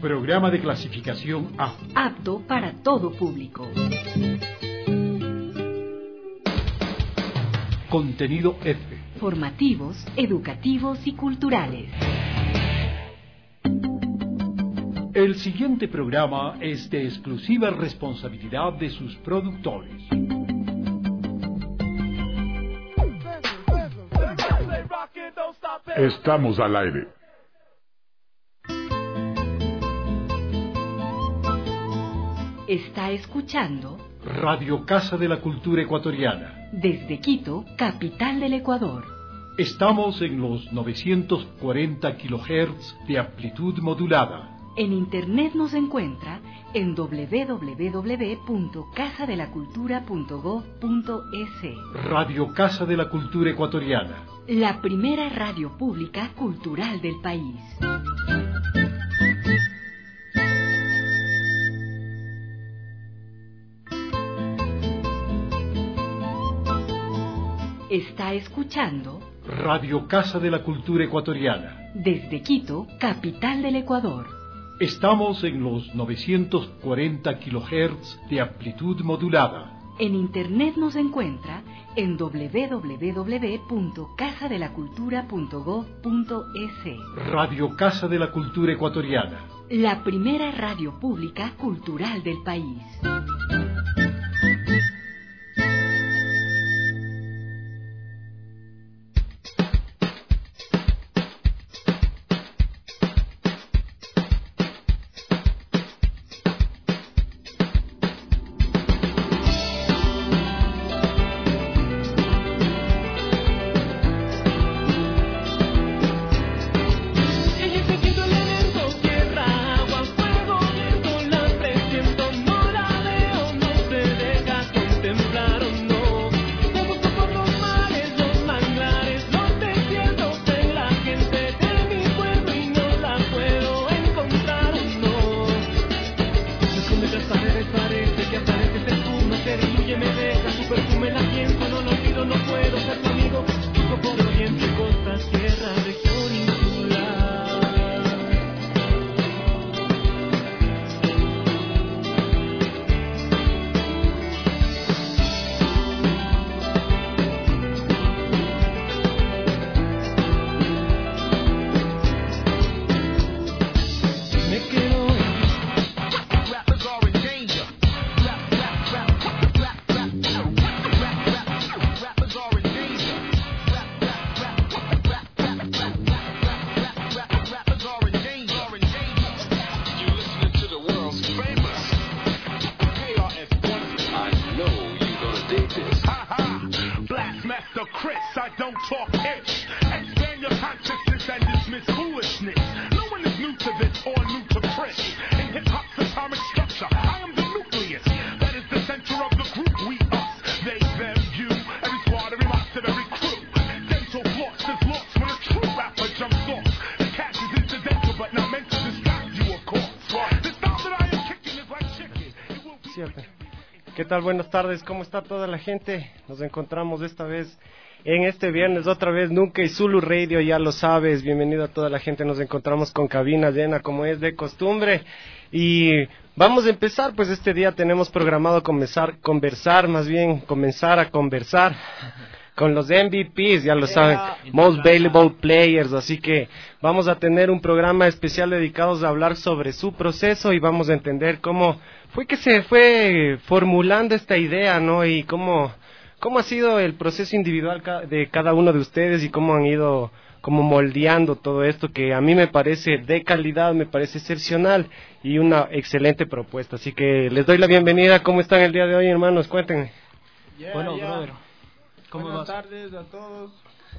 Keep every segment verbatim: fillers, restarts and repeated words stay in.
Programa de clasificación A. Apto para todo público. Contenido F. Formativos, educativos y culturales. El siguiente programa es de exclusiva responsabilidad de sus productores. Estamos al aire. Está escuchando Radio Casa de la Cultura Ecuatoriana. Desde Quito, capital del Ecuador. Estamos en los novecientos cuarenta kilohertz de amplitud modulada. En internet nos encuentra en doble u doble u doble u punto casa de la cultura punto gob punto es. Radio Casa de la Cultura Ecuatoriana. La primera radio pública cultural del país. Está escuchando Radio Casa de la Cultura Ecuatoriana. Desde Quito, capital del Ecuador. Estamos en los novecientos cuarenta kilohertz de amplitud modulada. En internet nos encuentra en doble u doble u doble u punto casa de la cultura punto gob punto es. Radio Casa de la Cultura Ecuatoriana. La primera radio pública cultural del país. ¿Qué tal? Buenas tardes, ¿cómo está toda la gente? Nos encontramos esta vez en este viernes, otra vez, Nunca y Zulu Radio, ya lo sabes, bienvenido a toda la gente, nos encontramos con cabina llena como es de costumbre y vamos a empezar, pues este día tenemos programado comenzar, conversar, más bien comenzar a conversar con los M V Ps, ya lo saben, Most Valuable Players, así que vamos a tener un programa especial dedicado a hablar sobre su proceso y vamos a entender cómo fue que se fue formulando esta idea, ¿no? Y cómo, cómo ha sido el proceso individual de cada uno de ustedes y cómo han ido como moldeando todo esto que a mí me parece de calidad, me parece excepcional y una excelente propuesta. Así que les doy la bienvenida. ¿Cómo están el día de hoy, hermanos? Cuéntenme. Yeah, bueno, yeah. brother. ¿Cómo Buenas vas? tardes a todos.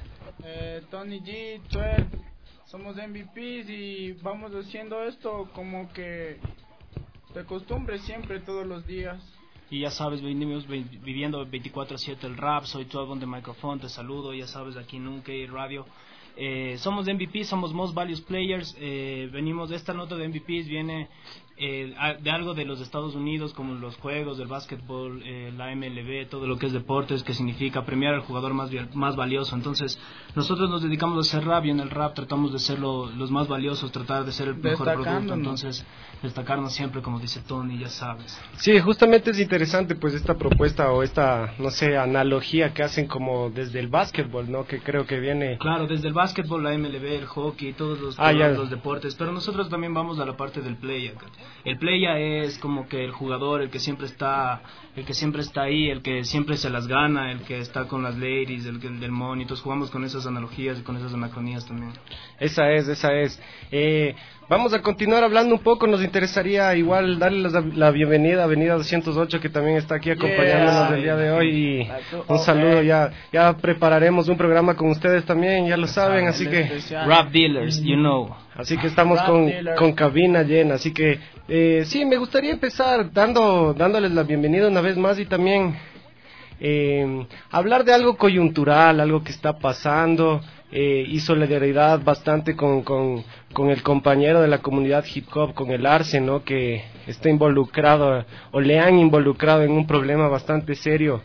Eh, Tony G, Tuel, somos M V Ps y vamos haciendo esto como que de costumbre siempre, todos los días. Y ya sabes, venimos viviendo veinticuatro siete el rap, soy Tuel de Microphone, te saludo, ya sabes, aquí en Nunca y Radio. Eh, somos de M V P, somos Most Values Players. Eh, venimos de esta nota de M V Ps, viene eh, de algo de los Estados Unidos, como los juegos, el básquetbol, eh, la M L B, todo lo que es deportes, que significa premiar al jugador más, más valioso. Entonces, nosotros nos dedicamos a hacer rap y en el rap tratamos de ser lo, los más valiosos, tratar de ser el mejor producto. Entonces, destacarnos siempre, como dice Tony, ya sabes. Sí, justamente es interesante pues esta propuesta o esta, no sé, analogía que hacen como desde el básquetbol, ¿no? Que creo que viene... Claro, desde el básquetbol, la M L B, el hockey, todos los, ah, todos los deportes, pero nosotros también vamos a la parte del playa. El playa es como que el jugador, el que siempre está, el que siempre está ahí, el que siempre se las gana, el que está con las ladies, el, el del money. Entonces jugamos con esas analogías y con esas anacronías también. Esa es, esa es. Eh, vamos a continuar hablando un poco. Nos interesaría igual darle la, la bienvenida a Avenida doscientos ocho, que también está aquí acompañándonos yeah. el día de hoy, y un saludo. Ya ya prepararemos un programa con ustedes también, ya lo saben, así que Rap Dealers, you know. Así que estamos con, con cabina llena, así que eh, sí, me gustaría empezar dando dándoles la bienvenida una vez más y también eh, hablar de algo coyuntural, algo que está pasando. Eh, y solidaridad bastante con, con, con el compañero de la comunidad hip hop, con el Arce, ¿no? Que está involucrado o le han involucrado en un problema bastante serio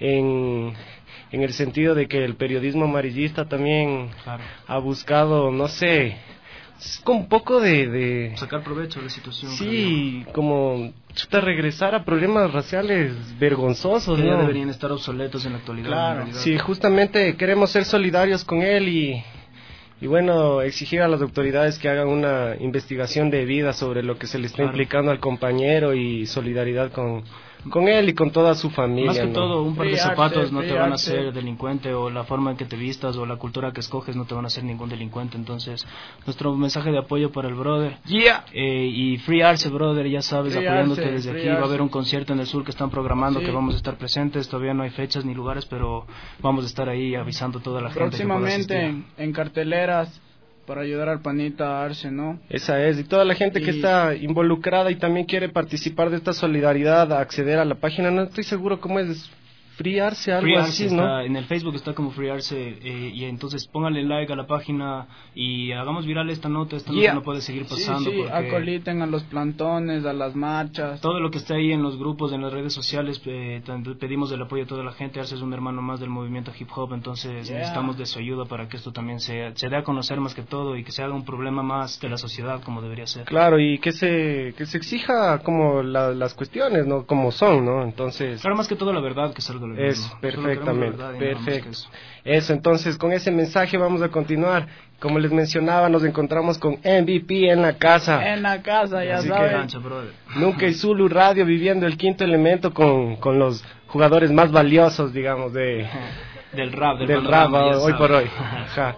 en, en el sentido de que el periodismo amarillista también claro. ha buscado, no sé, con un poco de, de... sacar provecho de la situación. Sí, creo. Como chuta, regresar a problemas raciales vergonzosos, que ¿no? ya deberían estar obsoletos en la actualidad. Claro, en sí, justamente queremos ser solidarios con él y, y bueno, exigir a las autoridades que hagan una investigación debida sobre lo que se le está claro. implicando al compañero y solidaridad con... con él y con toda su familia. Más que ¿no? todo, un par de Free zapatos arte, no te free van a arte. hacer delincuente, o la forma en que te vistas o la cultura que escoges no te van a hacer ningún delincuente. Entonces, nuestro mensaje de apoyo para el brother. Yeah. Eh, y Free Arce, brother, ya sabes, Free apoyándote Arce, desde Free aquí. Va a Arce. haber un concierto en el sur que están programando, Sí. que vamos a estar presentes. Todavía no hay fechas ni lugares, pero vamos a estar ahí avisando a toda la gente que pueda Próximamente asistir. en, en carteleras para ayudar al panita Arce, ¿no? Esa es, y toda la gente Y- que está involucrada y también quiere participar de esta solidaridad, a acceder a la página, no estoy seguro cómo es, Free Arce, algo Free así, Arce ¿no? está, en el Facebook está como Free Arce, eh, y entonces pónganle like a la página y hagamos viral esta nota. Esta Yeah. nota no puede seguir pasando. Sí, sí, porque acoliten a los plantones, a las marchas. todo lo que está ahí en los grupos, en las redes sociales, eh, tanto pedimos el apoyo de toda la gente. Arce es un hermano más del movimiento hip hop, entonces Yeah. necesitamos de su ayuda para que esto también se, se dé a conocer más que todo y que se haga un problema más de la sociedad como debería ser. Claro, y que se que se exija como la- las cuestiones, ¿no? Como son, ¿no? Entonces... Claro, más que todo la verdad que salga lo Es mismo. perfectamente, Solo queremos la verdad y nada más que perfecto. eso. Eso, entonces con ese mensaje vamos a continuar. Como les mencionaba, nos encontramos con M V P en la casa. En la casa, ya Así que- saben. Cancha, brother. Nunca y Zulu Radio, viviendo el quinto elemento con, con los jugadores más valiosos, digamos, de, Del rap, del, del rap panorama, ya hoy sabes. por hoy. Ajá.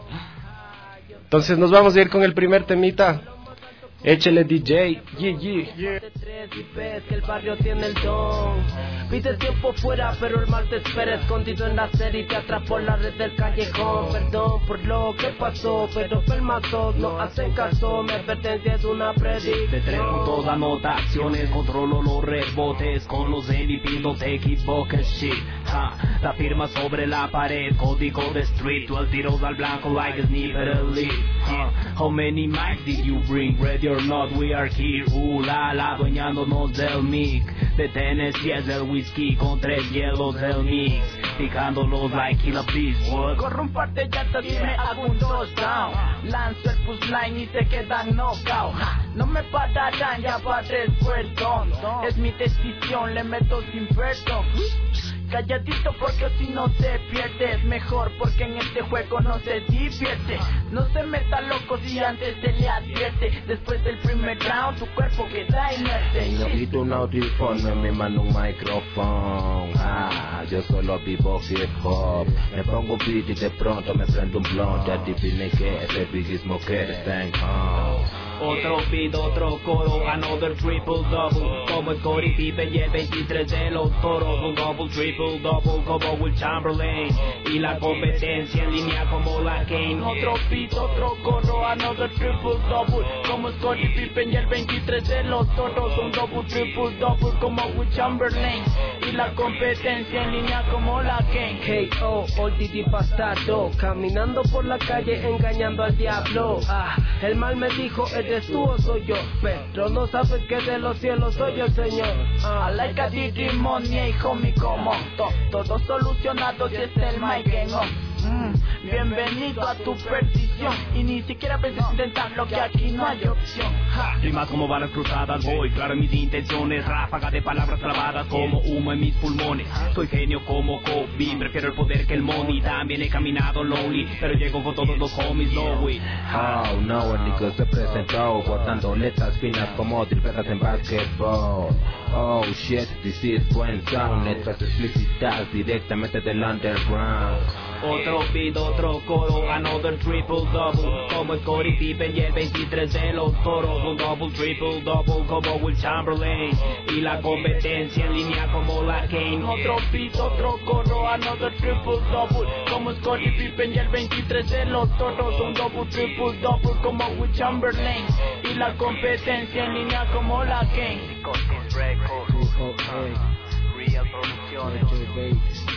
Entonces nos vamos a ir con el primer temita. Échele D J. Yeah, yeah. De tres y ves que el barrio tiene el don. Pide tiempo fuera, pero el mal te espera escondido en la serie y te atrapó en la red del callejón. Perdón por lo que pasó, pero pelmazos no hacen caso. Mi advertencia es una predicción. De tres puntos anotaciones, controlo los rebotes. Con los M V P no te equivoques, shit. Ha, la firma sobre la pared, código de street. Twelve tiros al blanco like a sniper elite. Ha, how many mics did you bring? Ready or not, we are here. Uh, la, la, adueñándonos del mic. De Tennessee es el whisky con tres hielos del mix. Picándolos like Killer Beast. What? Corro un par de llantas y me hago un touchdown. Lanzo el push line y se quedan knockout. Ja, no me pararán, ya parezco el don. Es mi decisión, le meto sin perdón. Calladito porque si no te pierdes. Mejor porque en este juego no se divierte. No se meta loco si antes se le advierte. Después del primer round tu cuerpo queda inerte. Necesito un audífono en mi mano, un micrófono. Ah, yo solo vivo hip hop. Me pongo un beat y de pronto me prendo un blunt. Ya adivine que ese bigismo que está en home. Otro beat, otro coro, another triple double. Como el Scottie Pippen y el veintitrés de los toros. Un double, triple double como Will Chamberlain. Y la competencia en línea como la Kane. Otro beat, otro coro, another triple double. Como Scottie Pippen y el veintitrés de los toros. Un double, triple double como Will Chamberlain. Y la competencia en línea como la Kane. K O, oldie bastardo, caminando por la calle engañando al diablo. Ah, el mal me dijo, eres tú o soy yo, pero no sabes que de los cielos soy el Señor. Ah, I like a Diddy Money, homie, como to, todo solucionado si es el mic en on. Mm, bienvenido a tu perdición y ni siquiera pienses intentarlo, que aquí no hay opción. Ja. Rimas como balas cruzadas, voy claro en mis intenciones. Ráfaga de palabras clavadas como humo en mis pulmones. Soy genio como Kobe, prefiero el poder que el money. También he caminado lonely, pero llego con todos los homies, no way. Oh, no, el nigga se presentó cortando letras finas como tripletas en basketball. Oh shit, this is buen sound. Letras explícitas directamente del underground. Otro beat, otro coro, another triple double. Como Scottie Pippen y el veintitrés de los toros. Un double, triple double como Will Chamberlain. Y la competencia en línea como la Kane. Otro beat, otro coro, another triple double. Como Scottie Pippen y el veintitrés de los toros. Un double, triple double como Will Chamberlain. Y la competencia en línea como la Kane. Real Producciones.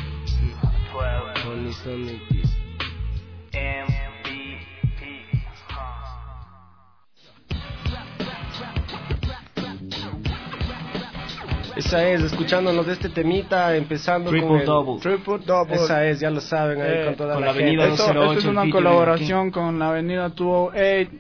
M V P. Esa es, escuchándonos de este temita, empezando Triple con el double. Triple Double. Esa es, ya lo saben, ahí Eh, con toda con la, la Avenida gente. dos cero ocho. Esto, esto es una el colaboración con la Avenida doscientos ocho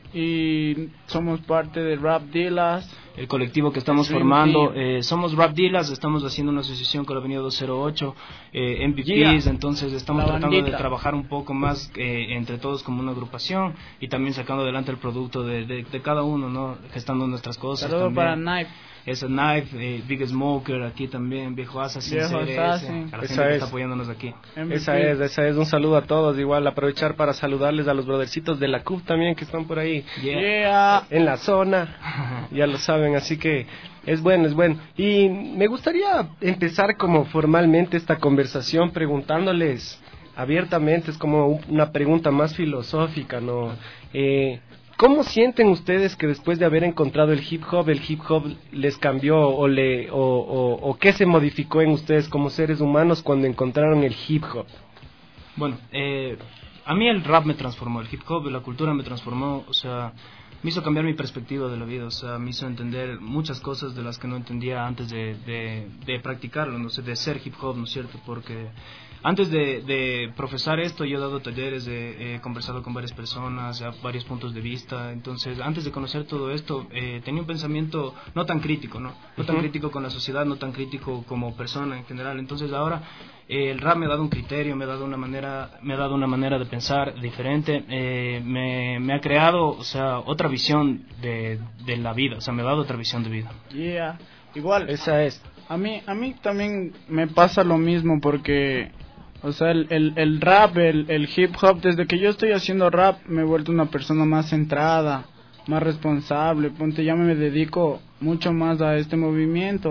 y somos parte de Rap Dealers. El colectivo que estamos Dream formando, Team. eh, somos Rap Dealers, estamos haciendo una asociación con la Avenida dos cero ocho, eh, M V Ps, Yeah. entonces estamos La tratando bandita. de trabajar un poco más eh, entre todos como una agrupación y también sacando adelante el producto de, de, de cada uno, ¿no? Gestando nuestras cosas. Saludos también. para Knife. Esa Knife, eh, Big Smoker, aquí también, Viejo Assassin, Viejo C R S, Assassin. a la gente Esa que es. está apoyándonos aquí. M V P. Esa es, esa es, un saludo a todos, igual aprovechar para saludarles a los brothercitos de la C U P también que están por ahí Yeah. Yeah. en la zona, ya lo saben, así que es bueno, es bueno. Y me gustaría empezar como formalmente esta conversación preguntándoles abiertamente, es como una pregunta más filosófica, ¿no? Eh, ¿Cómo sienten ustedes que después de haber encontrado el hip hop, el hip hop les cambió o, le, o, o, o qué se modificó en ustedes como seres humanos cuando encontraron el hip hop? Bueno, eh, a mí el rap me transformó, el hip hop, la cultura me transformó, o sea, me hizo cambiar mi perspectiva de la vida, o sea, me hizo entender muchas cosas de las que no entendía antes de, de, de practicarlo, no sé, de ser hip hop, ¿no es cierto? Porque antes de, de profesar esto, yo he dado talleres, de, he conversado con varias personas, a varios puntos de vista, entonces, antes de conocer todo esto, eh, tenía un pensamiento no tan crítico, ¿no? No tan Uh-huh. crítico con la sociedad, no tan crítico como persona en general, entonces ahora eh, el rap me ha dado un criterio, me ha dado una manera, me ha dado una manera de pensar diferente, eh, me, me ha creado, o sea, otra visión de, de la vida, o sea, me ha dado otra visión de vida. Yeah. Igual, Esa es. a mí, a mí también me pasa lo mismo porque, o sea, el, el, el rap, el, el hip hop, desde que yo estoy haciendo rap me he vuelto una persona más centrada, más responsable, ponte, ya me dedico mucho más a este movimiento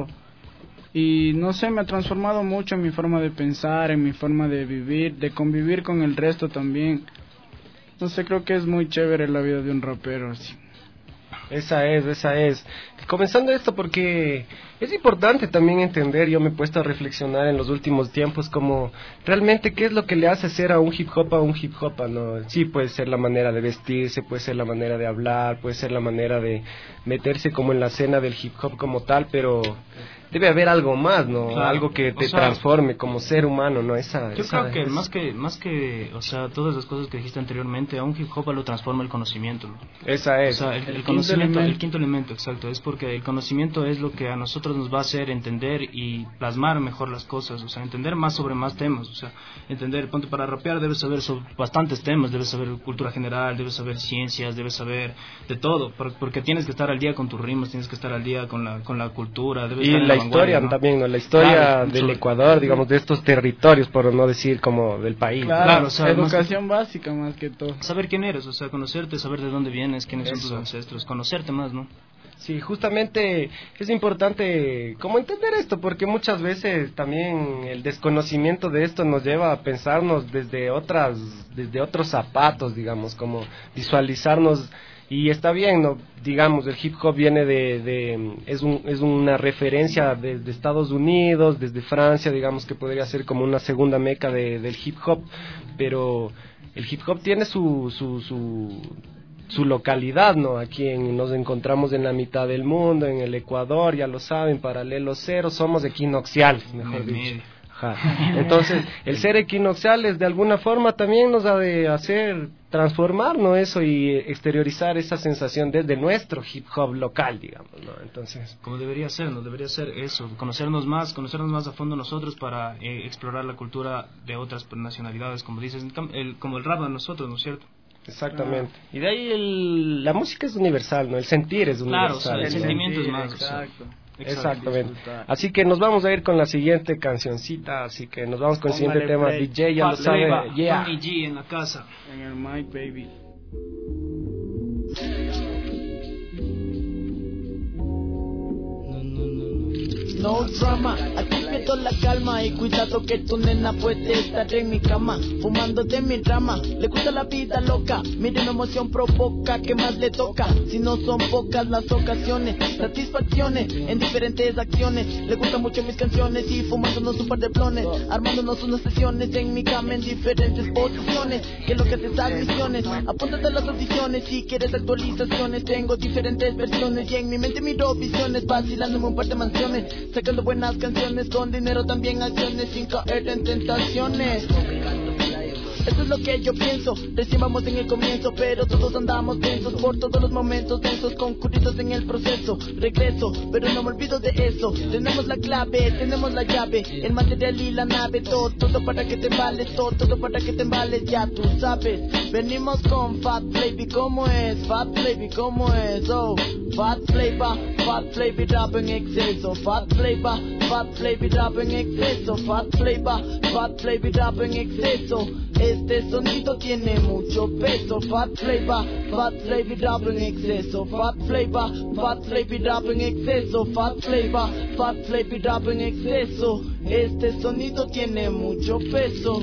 y no sé, me ha transformado mucho en mi forma de pensar, en mi forma de vivir, de convivir con el resto también. No sé, creo que es muy chévere la vida de un rapero, sí. Esa es, esa es. Comenzando esto porque es importante también entender, yo me he puesto a reflexionar en los últimos tiempos como realmente qué es lo que le hace ser a un hip hop a un hip hop, ¿no? Sí, puede ser la manera de vestirse, puede ser la manera de hablar, puede ser la manera de meterse como en la escena del hip hop como tal, pero debe haber algo más, ¿no? Claro. Algo que te O sea, transforme como ser humano, ¿no? Esa, Yo esa, creo que es- más que más que, o sea, todas las cosas que dijiste anteriormente, a un hip hop lo transforma el conocimiento, ¿no? Esa O es. sea, el, el quinto conocimiento, elemento. el quinto elemento, exacto, es porque el conocimiento es lo que a nosotros nos va a hacer entender y plasmar mejor las cosas, o sea, entender más sobre más temas, o sea, entender, ponte, para rapear debes saber sobre bastantes temas, debes saber cultura general, debes saber ciencias, debes saber de todo, por- porque tienes que estar al día con tus rimas, tienes que estar al día con la con la cultura, debes Y estar en la historia ¿no? también, ¿no? La historia claro, del sobre... Ecuador, digamos, de estos territorios, por no decir como del país. Claro, claro, o sea, educación más... básica más que todo. Saber quién eres, o sea, conocerte, saber de dónde vienes, quiénes Eso. son tus ancestros, conocerte más, ¿no? Sí, justamente es importante como entender esto, porque muchas veces también el desconocimiento de esto nos lleva a pensarnos desde otras, desde otros zapatos, digamos, como visualizarnos. Y está bien, ¿no? Digamos, el hip hop viene de, de es, un, es una referencia desde de Estados Unidos, desde Francia, digamos que podría ser como una segunda meca de, del hip hop, pero el hip hop tiene su, su, su, su localidad, ¿no? Aquí en, nos encontramos en la mitad del mundo, en el Ecuador, ya lo saben, paralelo cero, somos equinocciales, mejor dicho. Ajá. Entonces, el ser equinocciales de alguna forma también nos ha de hacer transformar, ¿no? Eso y exteriorizar esa sensación desde nuestro hip hop local, digamos, ¿no? Entonces, como debería ser, ¿no? Debería ser eso, conocernos más, conocernos más a fondo nosotros para eh, explorar la cultura de otras nacionalidades, como dices, el, como el rap de nosotros, ¿no es cierto? Exactamente. Ah. Y de ahí el, la música es universal, ¿no? El sentir es universal. Claro, o sea, el, el sentimiento es más. Exacto. Exactamente. Así que nos vamos a ir con la siguiente cancioncita, así que nos vamos con el siguiente tema. D J ya lo sabe. Yeah. Tony G en la casa. En el mic, baby. No drama, aquí pierdo la calma y cuidado que tu nena puede estar en mi cama, fumando de mi rama. Le gusta la vida loca, mire mi emoción provoca, que más le toca. Si no son pocas las ocasiones, satisfacciones en diferentes acciones. Le gustan mucho mis canciones y fumándonos un par de blones, armándonos unas sesiones en mi cama en diferentes posiciones. Que es lo que hace estas misiones, apúntate a las audiciones si quieres actualizaciones. Tengo diferentes versiones y en mi mente miro visiones, vacilándome un par de mansiones, sacando buenas canciones, con dinero también acciones, sin caer en tentaciones. Eso es lo que yo pienso, recién vamos en el comienzo, pero todos andamos tensos por todos los momentos densos, concurridos en el proceso. Regreso, pero no me olvido de eso. Tenemos la clave, tenemos la llave, el material y la nave, todo, todo para que te embales, todo, todo para que te embales, ya tú sabes. Venimos con Fat Flavy, ¿cómo es? Fat Flavy, ¿cómo es? Oh, Fat Flavor, Fat Flavy rap en exceso, Fat Flavor, Fat Flavy rap en exceso, Fat Flavor, Fat Flavy rap en exceso. Este sonido tiene mucho peso. Fat Flavor, Fat Flavy rap en exceso, Fat Flavor, Fat Flavy rap en exceso, Fat Flavor, Fat Flavy rap en exceso. Este sonido tiene mucho peso.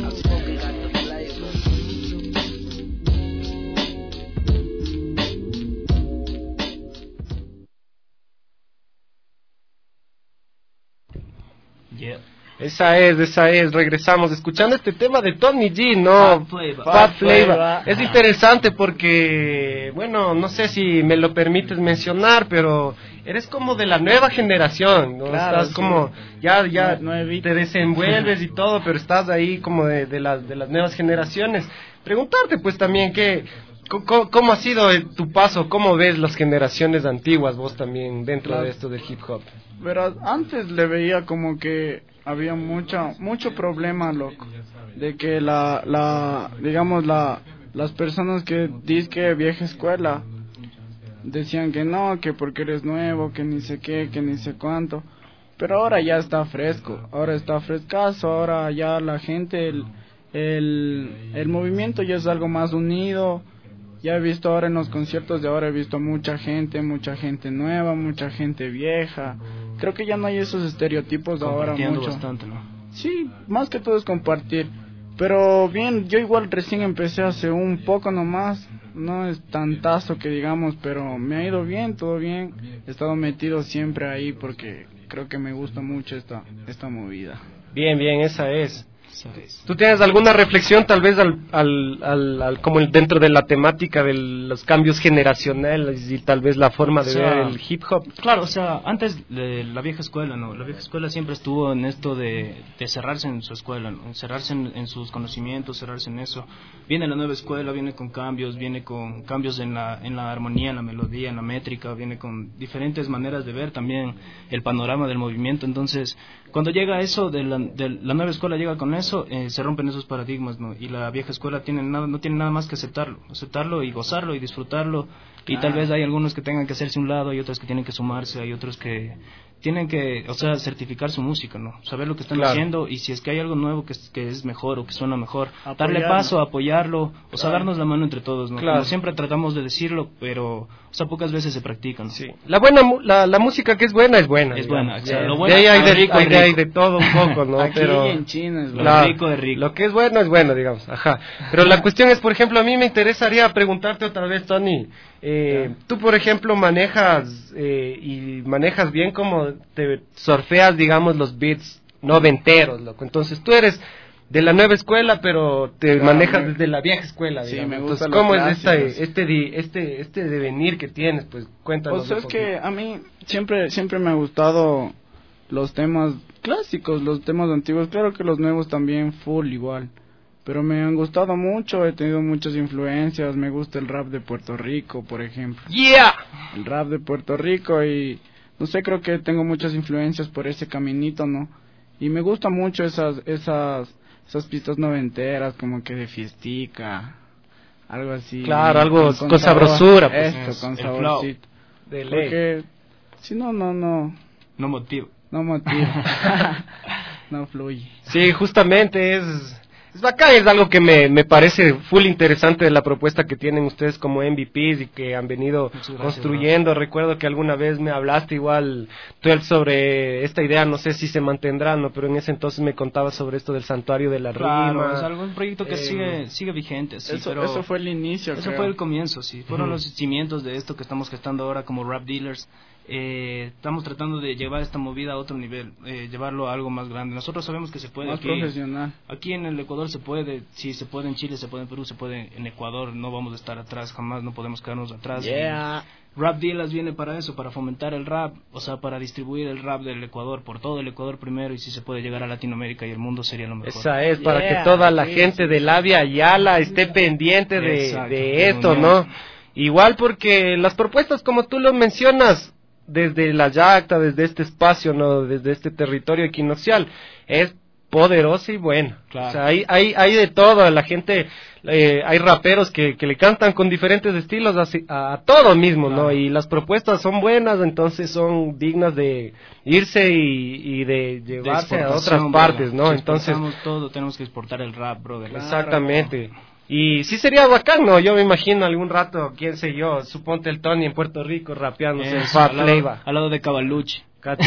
Yeah. Esa es, esa es, regresamos escuchando este tema de Tony G, ¿no? Fat Flavor. Fat Flavor. Es interesante porque, bueno, no sé si me lo permites mencionar, pero eres como de la nueva generación, ¿no? Claro, estás sí. como, ya, ya Nuevito. te desenvuelves y todo, pero estás ahí como de, de, las, de las nuevas generaciones. Preguntarte pues también que, ¿cómo, cómo ha sido tu paso? ¿Cómo ves las generaciones antiguas vos también dentro Claro. de esto del hip hop? Pero antes le veía como que había mucha, mucho problema, loco, de que la, la, digamos, la, las personas que dizque vieja escuela decían que no, que porque eres nuevo, que ni sé qué, que ni sé cuánto, pero ahora ya está fresco, ahora está frescazo, ahora ya la gente, el, el, el movimiento ya es algo más unido. Ya he visto ahora en los conciertos de ahora, he visto mucha gente, mucha gente nueva, mucha gente vieja. Creo que ya no hay esos estereotipos de ahora mucho. Bastante, ¿no? Sí, más que todo es compartir. Pero bien, yo igual recién empecé hace un poco nomás. No es tantazo que digamos, pero me ha ido bien, todo bien. He estado metido siempre ahí porque creo que me gusta mucho esta, esta movida. Bien, bien, esa es. ¿Tú tienes alguna reflexión tal vez al, al, al, al como el, dentro de la temática de los cambios generacionales y tal vez la forma de o sea, ver el hip hop? Claro, o sea, antes de la vieja escuela, ¿no? La vieja escuela siempre estuvo en esto de, de cerrarse en su escuela, ¿no? Cerrarse en, en sus conocimientos, cerrarse en eso. Viene la nueva escuela, viene con cambios, viene con cambios en la, en la armonía, en la melodía, en la métrica, viene con diferentes maneras de ver también el panorama del movimiento. Entonces, cuando llega eso, de la, de la nueva escuela llega con eso, Eh, se rompen esos paradigmas, ¿no? Y la vieja escuela tiene nada, no tiene nada más que aceptarlo, aceptarlo y gozarlo y disfrutarlo. Y Ah. tal vez hay algunos que tengan que hacerse un lado, hay otros que tienen que sumarse, hay otros que tienen que, o sea, certificar su música, ¿no? Saber lo que están Claro. haciendo y si es que hay algo nuevo que es, que es mejor o que suena mejor, Apoyarlo. darle paso, apoyarlo, o sea, Claro. darnos la mano entre todos, ¿no? Claro. Como siempre tratamos de decirlo, pero, o sea, pocas veces se practica, ¿no? Sí. La buena mu- la, la música que es buena es buena. Es digamos. buena, exacto. De- Lo bueno- de ahí hay lo de, rico hay es de, hay rico. de todo un poco, ¿no? Aquí Pero en China es Lo verdad. rico es rico. Lo que es bueno es bueno, digamos. Ajá. Pero la cuestión es, por ejemplo, a mí me interesaría preguntarte otra vez, Tony. Eh, tú, por ejemplo, manejas eh, y manejas bien como te surfeas, digamos, los beats noventeros, loco. Entonces tú eres de la nueva escuela, pero te Claro, manejas me- desde la vieja escuela, Sí, digamos. me Entonces, gustan los ¿cómo es esta, clásicos. este, di- este, este devenir que tienes? Pues cuéntanos. Pues es un poquito. que a mí siempre siempre me ha gustado los temas clásicos, los temas antiguos, claro que los nuevos también full igual, pero me han gustado mucho, he tenido muchas influencias, me gusta el rap de Puerto Rico, por ejemplo. ¡Yeah! El rap de Puerto Rico y no sé, creo que tengo muchas influencias por ese caminito, ¿no? Y me gusta mucho esas esas esas pistas noventeras como que de fiestica, algo así. Claro, algo con sabor. sabrosura, pues. Esto, con El flow. saborcito. De ley. Porque si no, no, no, No motivo. no motiva. No fluye. Sí, justamente es, es bacán, es algo que me, me parece full interesante de la propuesta que tienen ustedes como M V Ps y que han venido Muchas gracias, construyendo. Recuerdo que alguna vez me hablaste igual, tú sobre esta idea, no sé si se mantendrá, ¿no? Pero en ese entonces me contabas sobre esto del santuario de la Claro, rima. es algo, un proyecto que eh, sigue sigue vigente, sí, eso, pero eso fue el inicio, eso creo. fue el comienzo, sí. Fueron Ujú. los cimientos de esto que estamos gestando ahora como Rap Dealers. Eh, estamos tratando de llevar esta movida a otro nivel, eh, llevarlo a algo más grande. Nosotros sabemos que se puede Más aquí. profesional. Aquí en el Ecuador se puede, si se puede en Chile, se puede en Perú, se puede en Ecuador. No vamos a estar atrás, jamás, no podemos quedarnos atrás. Yeah. Rap Dealers viene para eso, para fomentar el rap, o sea, para distribuir el rap del Ecuador, por todo el Ecuador primero, y si se puede llegar a Latinoamérica y el mundo sería lo mejor. Esa es, para Yeah, que toda la sí, gente de Labia Ayala esté pendiente de, Exacto, de de esto, unión. ¿no? Igual porque las propuestas, como tú lo mencionas, desde la Yacta, desde este espacio, ¿no? Desde este territorio equinoccial, es poderosa y buena. Claro. O sea, hay, hay, hay de todo, la gente, eh, hay raperos que, que le cantan con diferentes estilos así, a, a todo mismo, ¿no? Claro. Y las propuestas son buenas, entonces son dignas de irse y, y de De llevarse a exportación, otras partes, brother. ¿no? Si Entonces, exportamos todo, tenemos que exportar el rap, brother. exactamente. Y sí sería bacán, ¿no? Yo me imagino algún rato, quién sé yo, suponte el Tony en Puerto Rico rapeándose el Eso, Fab al lado, Flavor. al lado de Cavalucci. Cacha.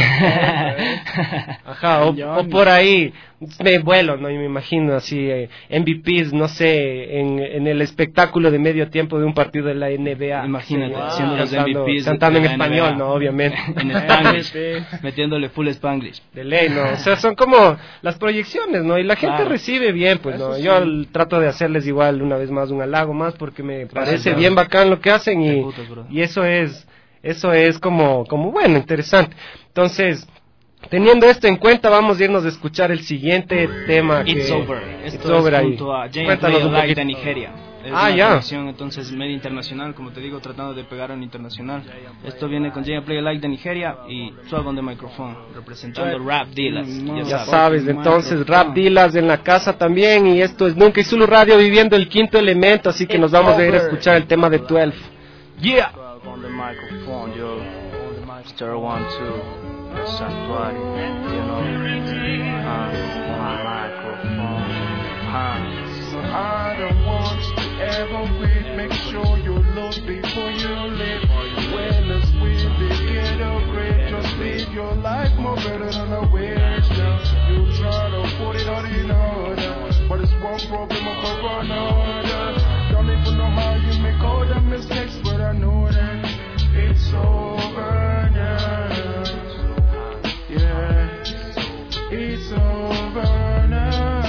Ajá, o, o por ahí me vuelo, ¿no? Y me imagino así, eh, M V Ps, no sé, en, en el espectáculo de medio tiempo de un partido de la N B A. Imagínate, Sí, siendo los cantando, M V Ps cantando en de la español, N B A. ¿no? Obviamente. En Spanglish, metiéndole full Spanglish. De ley, ¿no? O sea, son como las proyecciones, ¿no? Y la gente Claro. recibe bien, pues, ¿no? Eso sí. Yo l- trato de hacerles igual una vez más un halago más porque me parece bro. bien bacán lo que hacen De y, putas, bro. y eso es, eso es como, como bueno, interesante. Entonces, teniendo esto en cuenta, vamos a irnos a escuchar el siguiente tema que... It's Over. It's Esto Over es ahí. junto a Jane Cuéntanos un Light poquito. de Nigeria. Es Ah, una ya. conexión, entonces media internacional, como te digo, tratando de pegar a un internacional. Esto viene con Jane Play Light de Nigeria y Swag on the Microphone, representando Rap Dealers. Mm, Ya Fucking sabes, entonces microphone. Rap Dealers en la casa también y esto es Nunca y Zulu Radio viviendo el quinto elemento, así que nos vamos a ir a escuchar el tema de doce. Yeah. On the microphone, yo. Star one, two. Santuario, you know. Uh, on the microphone. Uh. I don't want to ever quit. Make sure you look before you live. Well, as we begin to great, just live your life more better than a wish. You try to put it all in order, but it's one problem of another. Don't even know how you make all the mistakes, but I know that it's over now. Yeah, it's over now.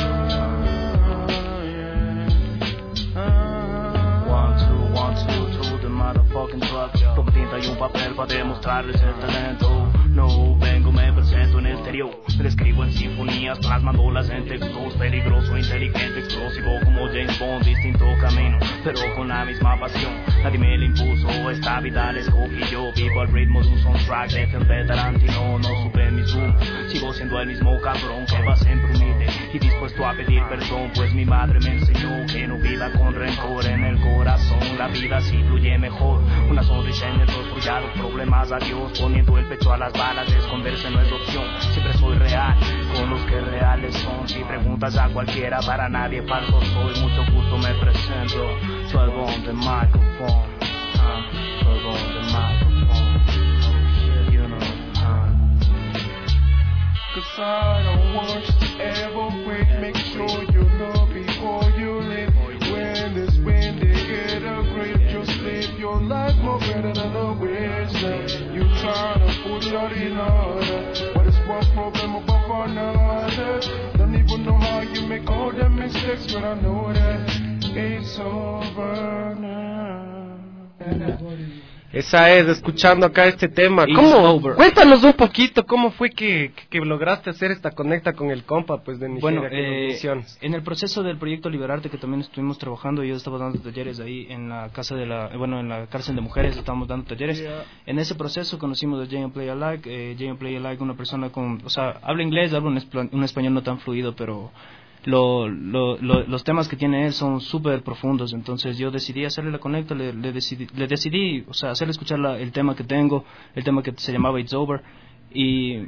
Motherfucking truck, tomo tinta y un papel para demostrarles el talento. No vengo, me presento en el exterior. Me escribo en sinfonías, plasmándolas en textos. Peligroso, inteligente, explosivo como James Bond, distinto camino, pero con la misma pasión. Nadie me la impuso, esta vida la escogí yo. Vivo al ritmo de un soundtrack de film de Tarantino. No supe mi zoom, sigo siendo el mismo cabrón que va siempre humilde y dispuesto a pedir perdón, pues mi madre me enseñó que no viva con rencor en el corazón. La vida sí fluye mejor, una sonrisa en el rostro, ya los problemas a Dios, poniendo el pecho a las balas. balas, esconderse no es opción. Siempre soy real con los que reales son. Si preguntas a cualquiera, para nadie falso soy. Mucho gusto me presento. twelve on the microphone. Uh, twelve on the microphone. Oh, you know, uh. Cause I don't want you to ever quit. Make sure you know before you live. When it's windy, get a grip. Just live your life more better than the wisdom. You try to put it all in order, but it's one problem above another. Don't even know how you make all the mistakes, but I know that it's over now. Esa es, escuchando acá este tema. ¿Cómo? Cuéntanos un poquito cómo fue que, que, que lograste hacer esta conecta con el compa pues de Nigeria. Bueno, eh, en el proceso del proyecto Liberarte, que también estuvimos trabajando, yo estaba dando talleres ahí en la casa de la, bueno, en la cárcel de mujeres, estábamos dando talleres. Yeah. En ese proceso conocimos a Jay and Play Alike. eh, Jay and Play Alike, una persona con, o sea, habla inglés, habla un, esp- un español no tan fluido, pero Lo, lo, lo, los temas que tiene él son súper profundos. Entonces yo decidí hacerle la conecta, le, le, decidí, le decidí, o sea, hacerle escuchar la, el tema que tengo, el tema que se llamaba It's Over, y,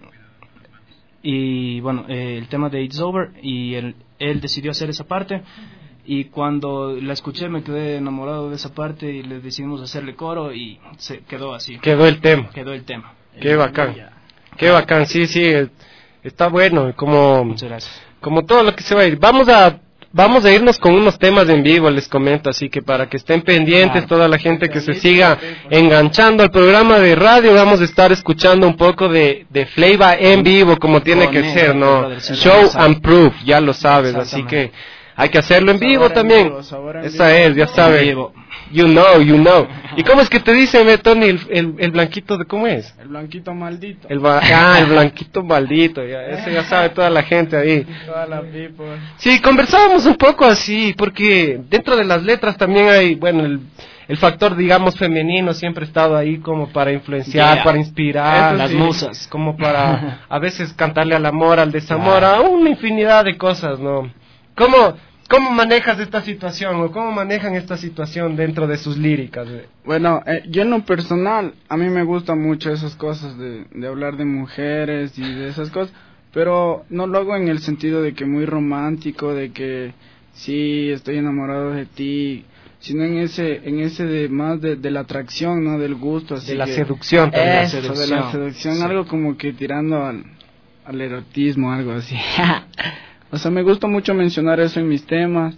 y bueno, eh, el tema de It's Over, y él, él decidió hacer esa parte, y cuando la escuché me quedé enamorado de esa parte, y le decidimos hacerle coro, y se quedó así. Quedó el tema. Quedó el tema. Qué bacán. Qué bacán, sí, sí, está bueno, como... Muchas gracias. Como todo lo que se va a ir. Vamos a vamos a irnos con unos temas en vivo, les comento, así que para que estén pendientes, toda la gente que se siga enganchando al programa de radio, vamos a estar escuchando un poco de, de Flavor en vivo, como tiene que ser, ¿no? Show and proof, ya lo sabes, así que hay que hacerlo en vivo también. Esa es, ya sabes. You know, you know. ¿Y cómo es que te dicen, eh, Tony, el, el, el blanquito de cómo es? El blanquito maldito. El ba- ah, el blanquito maldito, ya, eso ya sabe toda la gente ahí. Toda la people. Sí, conversábamos un poco así, porque dentro de las letras también hay, bueno, el, el factor, digamos, femenino siempre ha estado ahí como para influenciar, yeah. para inspirar. Las sí. musas. Como para a veces cantarle al amor, al desamor, yeah. a una infinidad de cosas, ¿no? ¿Cómo... ¿Cómo manejas esta situación o cómo manejan esta situación dentro de sus líricas? Bueno, eh, yo en lo personal, a mí me gustan mucho esas cosas de, de hablar de mujeres y de esas cosas, pero no lo hago en el sentido de que muy romántico, de que sí, estoy enamorado de ti, sino en ese en ese de más de, de la atracción, ¿no? Del gusto. Así de la que, seducción. Eso, la seducción. de la seducción, sí. Algo como que tirando al, al erotismo, algo así. O sea, me gusta mucho mencionar eso en mis temas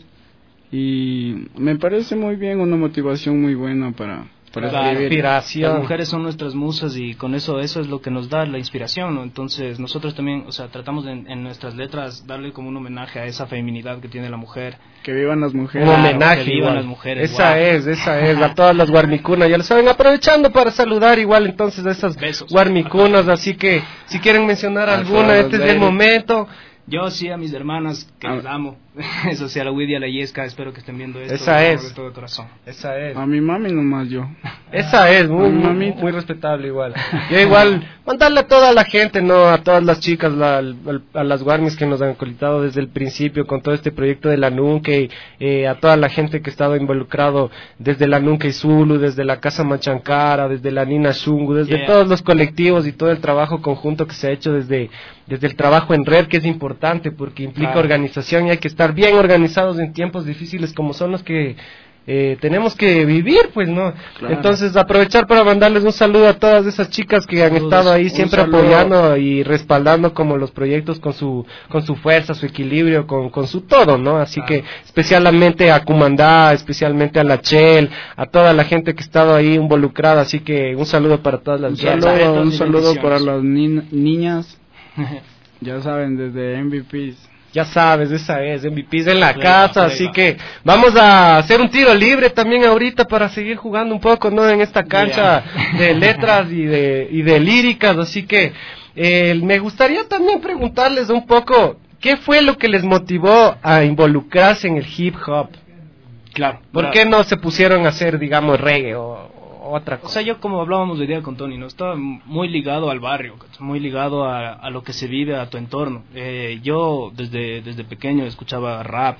y me parece muy bien, una motivación muy buena para, para la escribir. Inspiración. Las mujeres son nuestras musas y con eso eso es lo que nos da la inspiración, ¿no? Entonces nosotros también, o sea, tratamos de, en nuestras letras darle como un homenaje a esa feminidad que tiene la mujer. Que vivan las mujeres. Un homenaje. Que vivan las mujeres. Esa wow. es, esa es, a todas las guarmicunas, ya lo saben, aprovechando para saludar igual entonces a esas Besos. guarmicunas, así que si quieren mencionar a alguna, este es el momento. Yo sí, a mis hermanas, que ah. les amo. Eso sí, a la Widi y a la Yesca, espero que estén viendo esto. Esa es. De todo corazón. Esa es. A mi mami nomás yo. Esa es, muy, muy, muy respetable igual. Yo igual, mandarle a toda la gente, ¿no? A todas las chicas, la, a, a las guarmis que nos han colitado desde el principio con todo este proyecto de la Nunque, eh, a toda la gente que ha estado involucrado desde la Nunque y Zulu, desde la Casa Machancara, desde la Nina Shungu, desde yeah. todos los colectivos y todo el trabajo conjunto que se ha hecho desde, desde el trabajo en red, que es importante porque implica claro. organización y hay que estar bien organizados en tiempos difíciles como son los que eh, tenemos que vivir, pues, ¿no? Claro. Entonces, aprovechar para mandarles un saludo a todas esas chicas que han estado ahí siempre apoyando y respaldando como los proyectos con su con su fuerza, su equilibrio, con, con su todo, ¿no? Así claro. que, especialmente a Cumandá, especialmente a la Chel, a toda la gente que ha estado ahí involucrada, así que un saludo para todas las un saludo, un saludo para las ni- niñas, ya saben, desde M V Ps. Ya sabes, esa es, M V Ps en la prueba, casa, prueba. Así que vamos a hacer un tiro libre también ahorita para seguir jugando un poco, ¿no? En esta cancha yeah. de letras y de y de líricas, así que eh, me gustaría también preguntarles un poco, ¿qué fue lo que les motivó a involucrarse en el hip hop? Claro. ¿Por claro. qué no se pusieron a hacer, digamos, reggae o otra cosa? O sea, yo como hablábamos de día con Tony, no estaba muy ligado al barrio, muy ligado a, a lo que se vive, a tu entorno. Eh, yo desde desde pequeño escuchaba rap,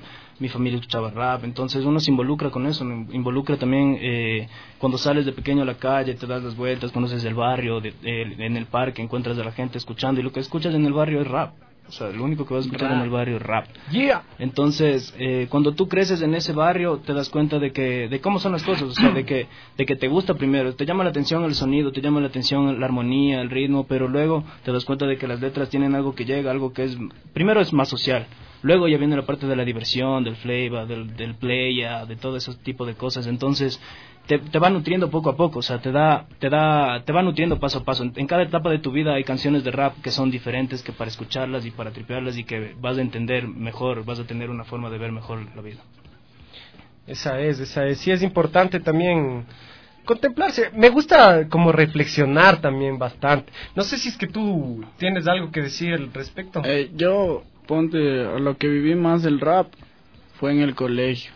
mi familia escuchaba rap, entonces uno se involucra con eso, involucra también eh, cuando sales de pequeño a la calle, te das las vueltas, conoces el barrio, de, de, en el parque encuentras a la gente escuchando, y lo que escuchas en el barrio es rap. O sea, lo único que vas a escuchar rap. En el barrio es rap. Yeah. Entonces, eh, cuando tú creces en ese barrio, te das cuenta de que de cómo son las cosas, o sea, de que de que te gusta primero, te llama la atención el sonido, te llama la atención la armonía, el ritmo, pero luego te das cuenta de que las letras tienen algo que llega, algo que es, primero es más social. Luego ya viene la parte de la diversión, del flavor, del, del playa, de todo ese tipo de cosas. Entonces, te, te va nutriendo poco a poco, o sea, te da, te da, te va nutriendo paso a paso. En, en cada etapa de tu vida hay canciones de rap que son diferentes, que para escucharlas y para tripearlas y que vas a entender mejor, vas a tener una forma de ver mejor la vida. Esa es, esa es. Sí es importante también contemplarse. Me gusta como reflexionar también bastante. No sé si es que tú tienes algo que decir al respecto. Eh, yo, ponte, lo que viví más del rap fue en el colegio.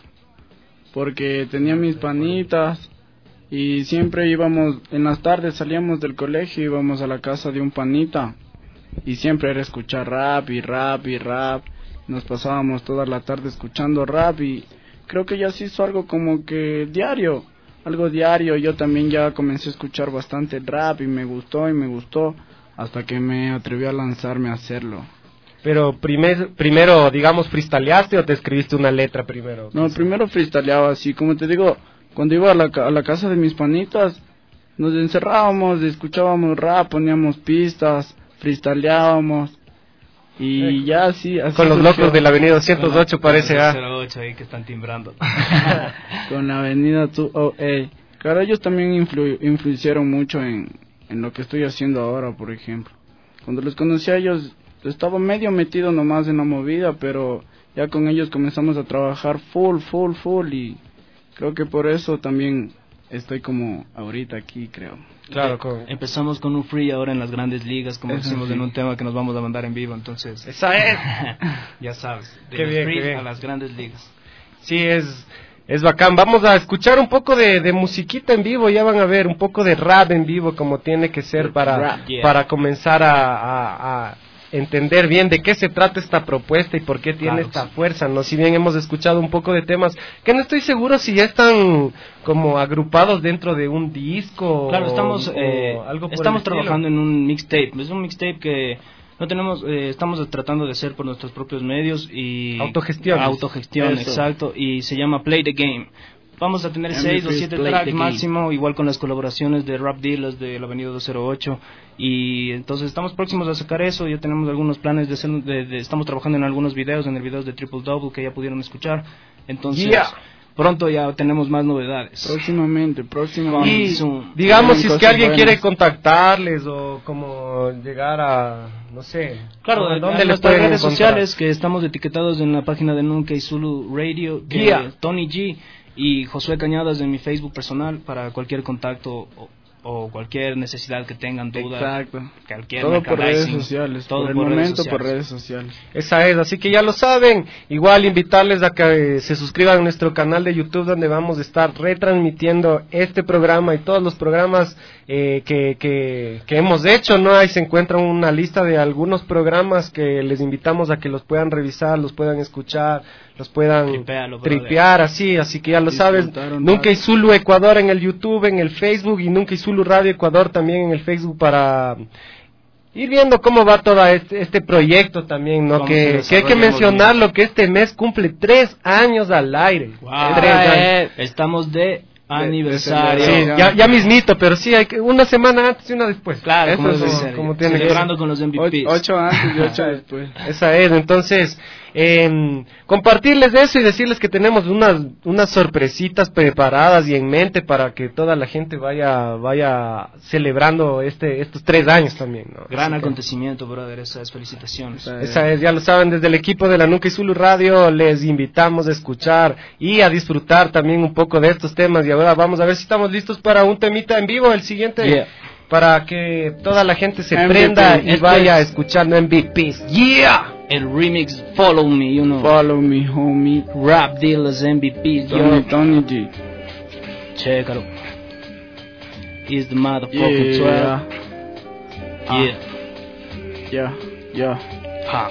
Porque tenía mis panitas y siempre íbamos, en las tardes salíamos del colegio, íbamos a la casa de un panita y siempre era escuchar rap y rap y rap. Nos pasábamos toda la tarde escuchando rap y creo que ya se hizo algo como que diario, algo diario. Yo también ya comencé a escuchar bastante rap y me gustó y me gustó hasta que me atreví a lanzarme a hacerlo. Pero primer, primero, digamos, freestyleaste o te escribiste una letra primero. No, primero freestyleaba así, como te digo, cuando iba a la, a la casa de mis panitas, nos encerrábamos, escuchábamos rap, poníamos pistas, freestyleábamos y eh, ya así, así con los surgió. Locos de la avenida doscientos ocho con parece ah. cero ocho ahí que están timbrando. Con la avenida dos cero ocho. Claro, ellos también influ, influenciaron mucho en, en lo que estoy haciendo ahora, por ejemplo. Cuando los conocí a ellos estaba medio metido nomás en la movida, pero ya con ellos comenzamos a trabajar full, full, full y creo que por eso también estoy como ahorita aquí, creo. Claro, con... empezamos con un free ahora en las grandes ligas, como eso decimos sí. En un tema que nos vamos a mandar en vivo, entonces... ¡Esa es! Ya sabes, de qué los bien, free qué bien. A las grandes ligas. Sí, es... Es bacán, vamos a escuchar un poco de, de musiquita en vivo, ya van a ver, un poco de rap en vivo como tiene que ser para, rap, yeah. para comenzar a... a, a entender bien de qué se trata esta propuesta y por qué tiene claro, esta sí. fuerza, ¿no? Si bien hemos escuchado un poco de temas que no estoy seguro si ya están como agrupados dentro de un disco. Claro, estamos, o, eh, o algo por estamos trabajando en un mixtape, es un mixtape que no tenemos, eh, estamos tratando de hacer por nuestros propios medios y... Autogestión. Autogestión, Eso. exacto, y se llama Play the Game. Vamos a tener seis o siete tracks máximo, igual con las colaboraciones de Rap Dealers de la avenida dos cero ocho. Y entonces estamos próximos a sacar eso, ya tenemos algunos planes de hacer, de, de, estamos trabajando en algunos videos, en el video de Triple Double que ya pudieron escuchar. Entonces, yeah. pronto ya tenemos más novedades. Próximamente, próximamente. Y Zoom. Digamos, si es que alguien buenas. quiere contactarles o como llegar a, no sé. Claro, ¿a dónde les pueden redes encontrar? Sociales que estamos etiquetados en la página de Nunca y Zulu Radio, de yeah. Tony G. Y Josué Cañadas en mi Facebook personal para cualquier contacto o, o cualquier necesidad que tengan, duda. Exacto. Cualquier todo por redes sociales. Todo por el por momento redes por redes sociales. Esa es, así que ya lo saben. Igual invitarles a que eh, se suscriban a nuestro canal de YouTube donde vamos a estar retransmitiendo este programa y todos los programas eh, que, que, que hemos hecho, ¿no? Ahí se encuentra una lista de algunos programas que les invitamos a que los puedan revisar, los puedan escuchar, los puedan Tripealo, tripear, así, así que ya lo sabes. Nunca y Zulu Ecuador en el YouTube, en el Facebook, y Nunca y Zulu Radio Ecuador también en el Facebook para ir viendo cómo va todo este, este proyecto también, ¿no? Que, que hay que mencionarlo, que este mes cumple tres años al aire. Wow. Tres años. Estamos de aniversario. Sí, ya, ya mismito, pero sí, hay que una semana antes y una después. Claro, eso como, es, como, como tiene celebrando que... con los M V Ps. Ocho antes y ocho después. Esa es, entonces... Eh, compartirles eso y decirles que tenemos unas unas sorpresitas preparadas y en mente para que toda la gente vaya vaya celebrando este estos tres años también, ¿no? Gran Así acontecimiento, que... brother, esas felicitaciones. Esa es, ya lo saben, desde el equipo de la Nunca y Zulu Radio les invitamos a escuchar y a disfrutar también un poco de estos temas. Y ahora vamos a ver si estamos listos para un temita en vivo, el siguiente, yeah. para que toda la gente se M V P, prenda y vaya es... escuchando M V Ps. ¡Yeah! El remix Follow Me, you know. Follow Me, homie. Rap Dealers, M V Ps, Tony, Tony G. Chécalo. Is the motherfucking yeah. twelve. Yeah. Yeah, yeah. Ha.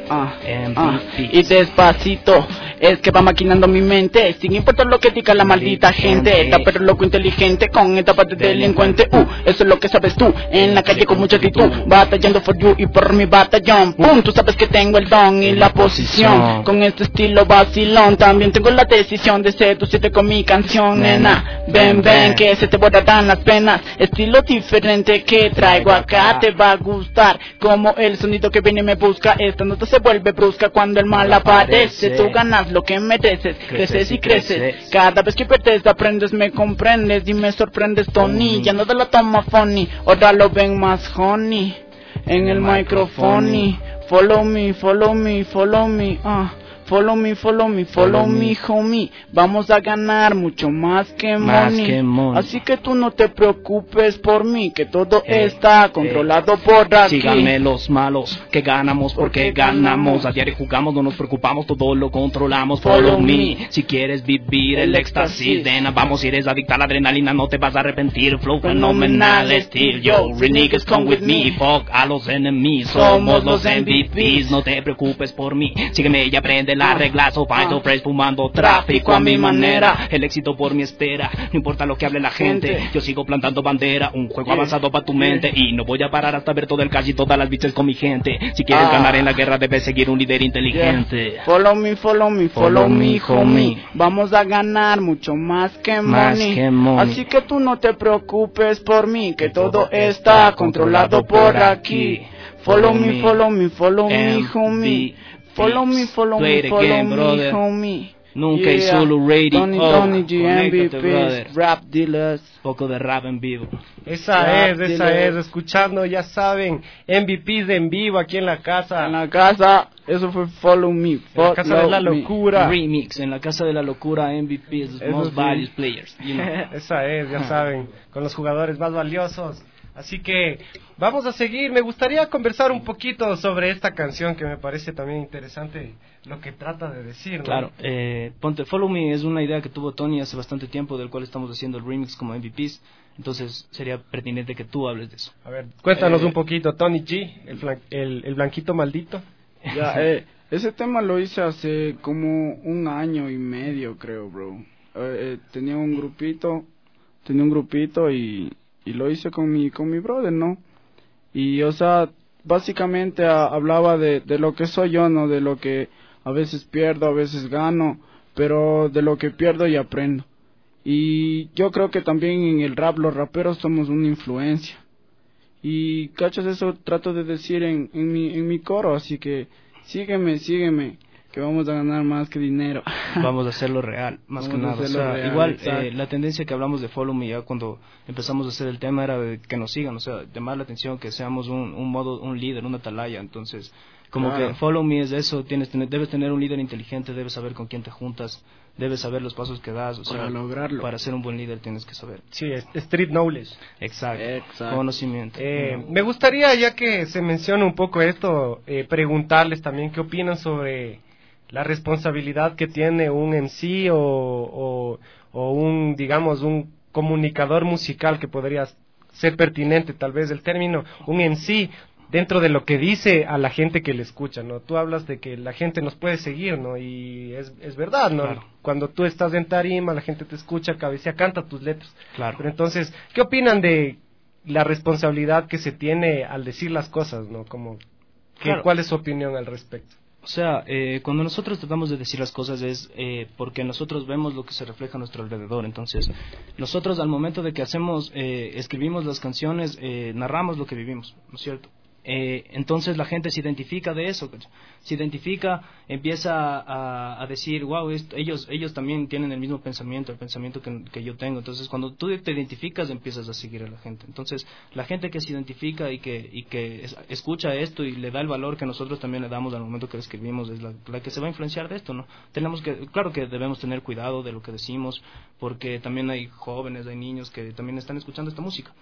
Ah, ah, y despacito, es que va maquinando mi mente, sin importar lo que diga la maldita gente. Está pero loco inteligente, con esta parte de delincuente. Uh, eso es lo que sabes tú, en la calle con mucha actitud, batallando for you y por mi batallón. Pum, tú sabes que tengo el don y la posición, con este estilo vacilón. También tengo la decisión de seducirte con mi canción, nena. Ven, ven, que se te borrarán las penas. Estilo diferente que traigo acá, te va a gustar, como el sonido que viene y me busca. Esta nota se vuelve brusca cuando el mal aparece. Tú ganas lo que mereces, creces y creces. Cada vez que pierdes aprendes, me comprendes y me sorprendes, Tony. Ya no te lo toma funny, ahora lo ven más honey en el micrófono. Follow me, follow me, follow me, ah. Follow me, follow me, follow me, homie. Vamos a ganar mucho más que Más money. que money. Así que tú no te preocupes por mí, que todo Eh, está controlado por aquí. Síganme los malos, que ganamos porque ganamos. A diario jugamos, no nos preocupamos, todo lo controlamos. Follow me, si quieres vivir el éxtasis, nena, vamos, si eres adicta a la adrenalina, no te vas a arrepentir. Flow fenomenal, estilo, yo, real niggas come with me. Fuck a los enemies, somos los M V Ps. No te preocupes por mí, sígueme y aprende la regla. So fine, so fresh, fumando tráfico a mi manera. El éxito por mi espera, no importa lo que hable la gente, yo sigo plantando bandera, un juego avanzado para tu mente. Y no voy a parar hasta ver todo el cash y todas las bichas con mi gente. Si quieres Ah. ganar en la guerra debes seguir un líder inteligente. Yeah. Follow me, follow me, follow, Follow me, me, homie. homie. Vamos a ganar mucho más que Más money. que money. Así que tú no te preocupes por mí, que todo está controlado por aquí. Follow me, follow me, follow me, homie. Follow me, follow Play me, it follow again, me, brother. homie. Nunca y Yeah. solo radio. Tony, Oh, Tony G, M V conéctate, brother. Ps, rap dealers. Poco de rap en vivo. Esa Rap es, esa dealers. es, escuchando, ya saben, M V Ps en vivo aquí en la casa. En la casa, eso fue Follow Me. En la casa de la Follow me. locura. Remix en la casa de la locura, M V Ps, Eso most sí. valued players. You know. Esa es, ya saben, con los jugadores más valiosos. Así que vamos a seguir. Me gustaría conversar un poquito sobre esta canción que me parece también interesante lo que trata de decir, ¿no? Claro, eh, ponte, Follow Me es una idea que tuvo Tony hace bastante tiempo, del cual estamos haciendo el remix como M V Ps. Entonces sería pertinente que tú hables de eso. A ver, cuéntanos Eh, un poquito, Tony G, el, flan- el, el blanquito maldito. Ya, eh, ese tema lo hice hace como un año y medio, creo, bro. Eh, eh, tenía un grupito, tenía un grupito y, y lo hice con mi, con mi brother, ¿no? Y, o sea, básicamente a- hablaba de, de lo que soy yo, ¿no? De lo que a veces pierdo, a veces gano, pero de lo que pierdo y aprendo. Y yo creo que también en el rap, los raperos somos una influencia. Y, cachas, eso trato de decir en, en, mi, en mi coro, así que sígueme, sígueme, que vamos a ganar más que dinero. Vamos a hacerlo real, más Vamos que a nada. O hacerlo sea, real, igual, exacto. eh, la tendencia que hablamos de Follow Me ya cuando empezamos a hacer el tema era de que nos sigan, o sea, llamar la atención, que seamos un, un modo, un líder, una atalaya. Entonces, como Claro. que Follow Me es eso, tienes, tener- debes tener un líder inteligente, debes saber con quién te juntas, debes saber los pasos que das, o sea, Para lograrlo. para ser un buen líder tienes que saber. Sí, es street knowledge. Exacto, Exacto. conocimiento. Eh, ¿no? me gustaría, ya que se menciona un poco esto, eh, preguntarles también qué opinan sobre la responsabilidad que tiene un M C o, o, o un, digamos, un comunicador musical, que podría ser pertinente tal vez el término, un M C, dentro de lo que dice a la gente que le escucha, ¿no? Tú hablas de que la gente nos puede seguir, ¿no? Y es, es verdad, ¿no? Claro. Cuando tú estás en tarima, la gente te escucha, cabecea, canta tus letras. Claro. Pero entonces, ¿qué opinan de la responsabilidad que se tiene al decir las cosas, ¿no? Como, ¿qué, Claro. ¿cuál es su opinión al respecto? O sea, eh, cuando nosotros tratamos de decir las cosas es eh, porque nosotros vemos lo que se refleja a nuestro alrededor. Entonces, nosotros al momento de que hacemos, eh, escribimos las canciones, eh, narramos lo que vivimos, ¿no es cierto? Eh, entonces la gente se identifica de eso, ¿cachai? Se identifica, empieza a, a decir, wow, esto, ellos ellos también tienen el mismo pensamiento, el pensamiento que, que yo tengo. Entonces cuando tú te identificas empiezas a seguir a la gente. Entonces la gente que se identifica y que y que es- escucha esto y le da el valor que nosotros también le damos al momento que lo escribimos es la, la que se va a influenciar de esto, ¿no? Tenemos que, claro que debemos tener cuidado de lo que decimos, porque también hay jóvenes, hay niños que también están escuchando esta música.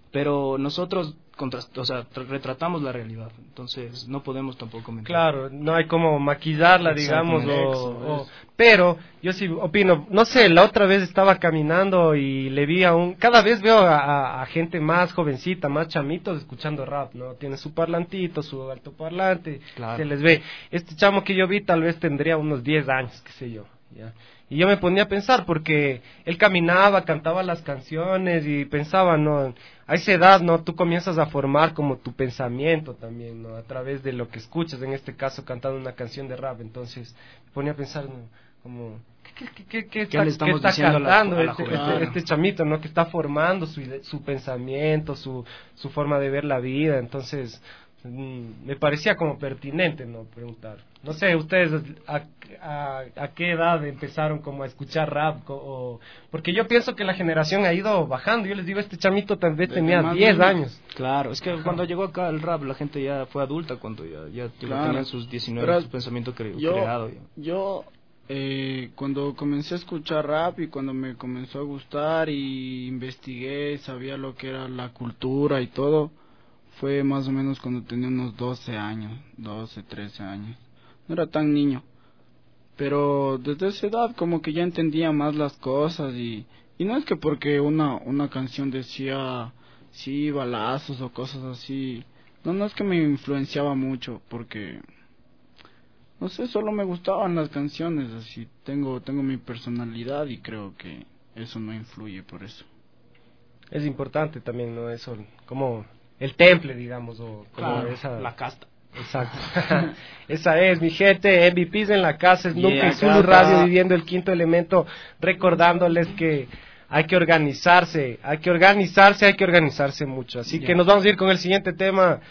pero nosotros contrast- o sea, tra- retratamos la realidad, entonces no podemos tampoco mentir. Claro, no hay como maquillarla, digamos, Exactamente. o, o- pero yo sí opino, no sé, la otra vez estaba caminando y le vi a un, cada vez veo a, a, a gente más jovencita, más chamitos escuchando rap, ¿no? Tiene su parlantito, su altoparlante, Claro. se les ve. Este chamo que yo vi tal vez tendría unos diez años, qué sé yo, ¿ya? Y yo me ponía a pensar porque él caminaba, cantaba las canciones y pensaba, ¿no? A esa edad, ¿no? Tú comienzas a formar como tu pensamiento también, ¿no? A través de lo que escuchas, en este caso cantando una canción de rap. Entonces me ponía a pensar, ¿no? Como, ¿qué, qué, qué, qué está, le estamos qué está diciendo a la- cantando a la este, juventud? este, este chamito, ¿no? Que está formando su, ide- su pensamiento, su, su forma de ver la vida. Entonces mm, me parecía como pertinente, ¿no? Preguntar. No sé, ustedes a, a, a qué edad empezaron como a escuchar rap, co- o, porque yo pienso que la generación ha ido bajando. Yo les digo, este chamito tal vez Desde tenía más diez niños. años. Claro, es que cuando llegó acá el rap, la gente ya fue adulta, cuando ya, ya, ya Claro. tenían sus diecinueve, Pero su pensamiento cre- yo, creado. Ya. Yo, eh, cuando comencé a escuchar rap y cuando me comenzó a gustar y investigué, sabía lo que era la cultura y todo, fue más o menos cuando tenía unos doce años, doce, trece años. No era tan niño, pero desde esa edad como que ya entendía más las cosas y, y no es que porque una, una canción decía, sí, balazos o cosas así, no, no es que me influenciaba mucho porque... No sé, solo me gustaban las canciones, así tengo tengo mi personalidad y creo que eso no influye por eso. Es importante también, ¿no? Eso, como el temple, digamos, o como Claro, esa... la casta. Exacto. Esa es, mi gente, M V Ps en la casa, es Yeah, Nunca y Zulu acá Radio está. viviendo el quinto elemento, recordándoles que hay que organizarse, hay que organizarse, hay que organizarse mucho. Así Yeah. que nos vamos a ir con el siguiente tema.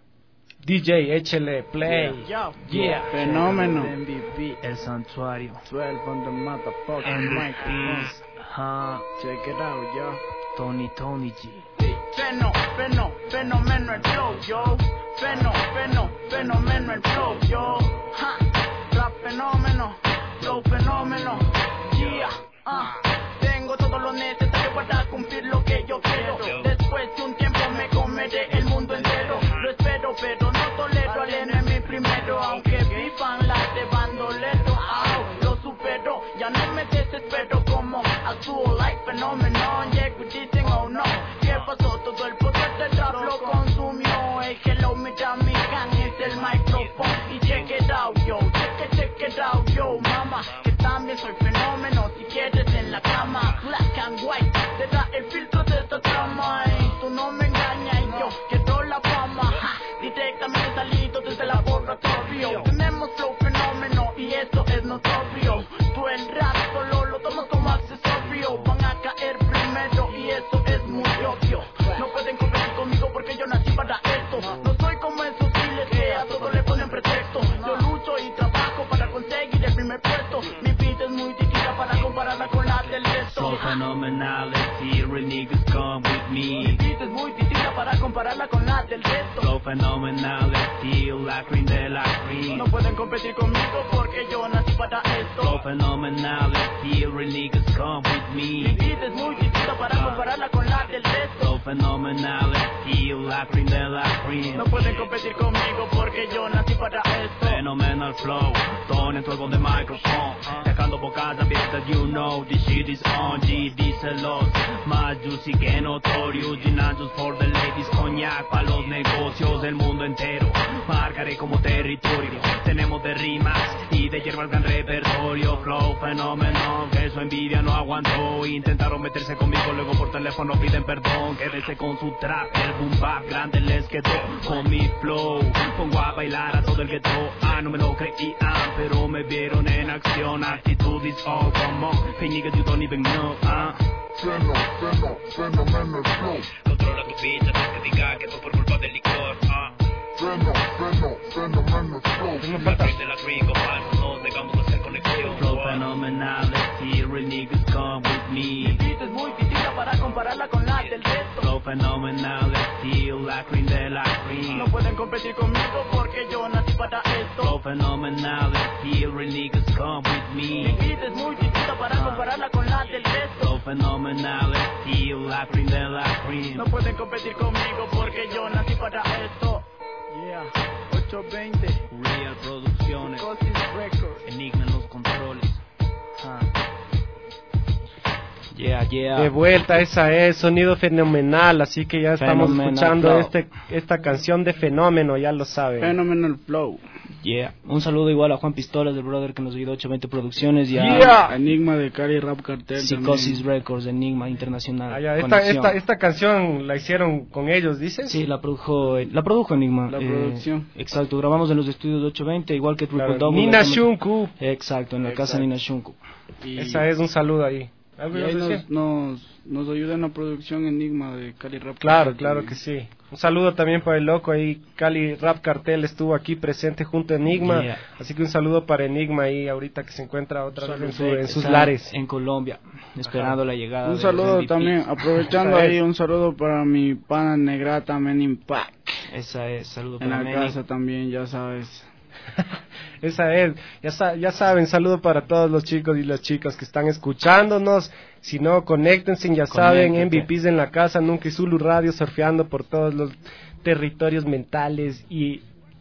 D J, échele play. Yeah. Yeah. Fenómeno. M V P, el santuario. twelve on the motherfucking M V microphone. Ps, ajá, Check it out, yo. Tony, Tony G. Feno, feno, fenómeno el flow, yo. Feno, feno, fenómeno el flow, yo. Ja, rap fenómeno, flow fenómeno. Yeah, ah. Tengo todo lo necesario para cumplir lo que yo quiero. Después de un tiempo me comeré el mundo entero. Lo espero, pero no tolero al enemigo primero. Aunque vivan las de bandolero, au, lo supero. Ya no me desespero como actúo like fenómeno. Llego y dicen, oh no, ¿qué pasó? Todo el poder del rap lo consumió. Hey, hello, mira mi gang, es el micrófono. Y check it out, yo, check it, check it out, yo, mama. Que también soy fenómeno, si quieres en la cama. Black and white, te da el filtro de esta trama. Y tú no me engañas, y yo quiero la fama. Ja, directamente salido desde el laboratorio. Tenemos flow fenómeno y eso es notorio. Tú el rap solo lo tomas como accesorio. Van a caer primero y eso es muy obvio. No pueden competir conmigo porque yo nací para esto. No soy como esos giles que a todo le ponen pretexto. Yo lucho y trabajo para conseguir el primer puesto. Mi vida es muy distinta para compararla con la del resto. So phenomenality, real niggas come with Mi me. vida es muy distinta para compararla con la del resto. So phenomenality, la cream de la cream. No pueden competir conmigo porque yo nací para So esto. phenomenality, real niggas come with Mi me. vida es muy distinta para compararla con la del resto. So phenomenality, la cream de la cream. No pueden competir conmigo porque yo nací para esto. Phenomenal flow, Tony en the microphone. Dejando bocas abiertas, you know, this shit is on G, díselos. Más juicy que notorious, gin and juice for the ladies, coñac pa' los negocios del mundo entero. Marcaré como territorio, tenemos de rimas y de hierba el gran repertorio. Flow fenómeno, que su envidia no aguantó. Intentaron meterse conmigo, luego por teléfono piden perdón. Quédese con su trap, el boom bap grande les quedó. Con mi flow, pongo a bailar a todo el gueto. Ah, no me lo creían, pero me vieron en acción. Actitud is all come on, hey niggas you don't even know, ah. Feno, feno, fenómeno el flow. Controla tu bicha, no que diga que fue por culpa del licor, ah. Feno, feno, fenómeno el flow. No La falta. cream de la cream, compadre, no dejamos de hacer conexión. Flow phenomenality, real niggas come with me. Mi beat es muy distinta para compararla con la del resto. Flow phenomenality, la cream de la cream. No pueden competir conmigo porque yo nací para esto. Flow phenomenality, real niggas come with Mi me. beat es muy distinta para compararla con la del resto. Flow phenomenality, la cream de la cream. No pueden competir conmigo porque yo nací para esto. Yeah, ocho veinte Real Producciones, Cosis Records. Enigma en los controles. Ah. Yeah, yeah. De vuelta, esa es, sonido fenomenal, así que ya estamos Phenomenal escuchando flow. este, esta canción de Fenómeno, ya lo saben. Phenomenal Flow. Yeah. Un saludo igual a Juan Pistolas, del brother que nos ayudó ocho veinte Producciones, y a Yeah. Enigma de Cali Rap Cartel. Psicosis también. Records, Enigma Internacional. Ah, ya, esta, Conexión. esta, esta canción la hicieron con ellos, ¿dices? Sí, la produjo, la produjo Enigma. La eh, producción. Exacto, grabamos en los estudios de ocho veinte, igual que Triple Claro, Double. Nina hacemos- Shunku. Exacto, en la casa Exacto. Nina Shunku. Y, Esa es, un saludo ahí. ¿Algo y ibas ahí a decir? nos, nos, nos ayuda en la producción Enigma de Cali Rap Claro, Cartel claro también. que sí. Un saludo también para el loco ahí, Cali Rap Cartel estuvo aquí presente junto a Enigma, Yeah. así que un saludo para Enigma ahí ahorita que se encuentra otra vez en, su- en sus Está lares. En Colombia, esperando la llegada. Un de saludo los M V P. también, aprovechando Esa ahí, es. un saludo para mi pana Negrata Men Impact. Esa es, saludo En para la Manny. casa también, ya sabes. Esa es, ya, sa- ya saben, saludo para todos los chicos y las chicas que están escuchándonos. Si no, conéctense, ya saben, Conéctate. M V Ps en la casa, Nunca y Zulu Radio, surfeando por todos los territorios mentales y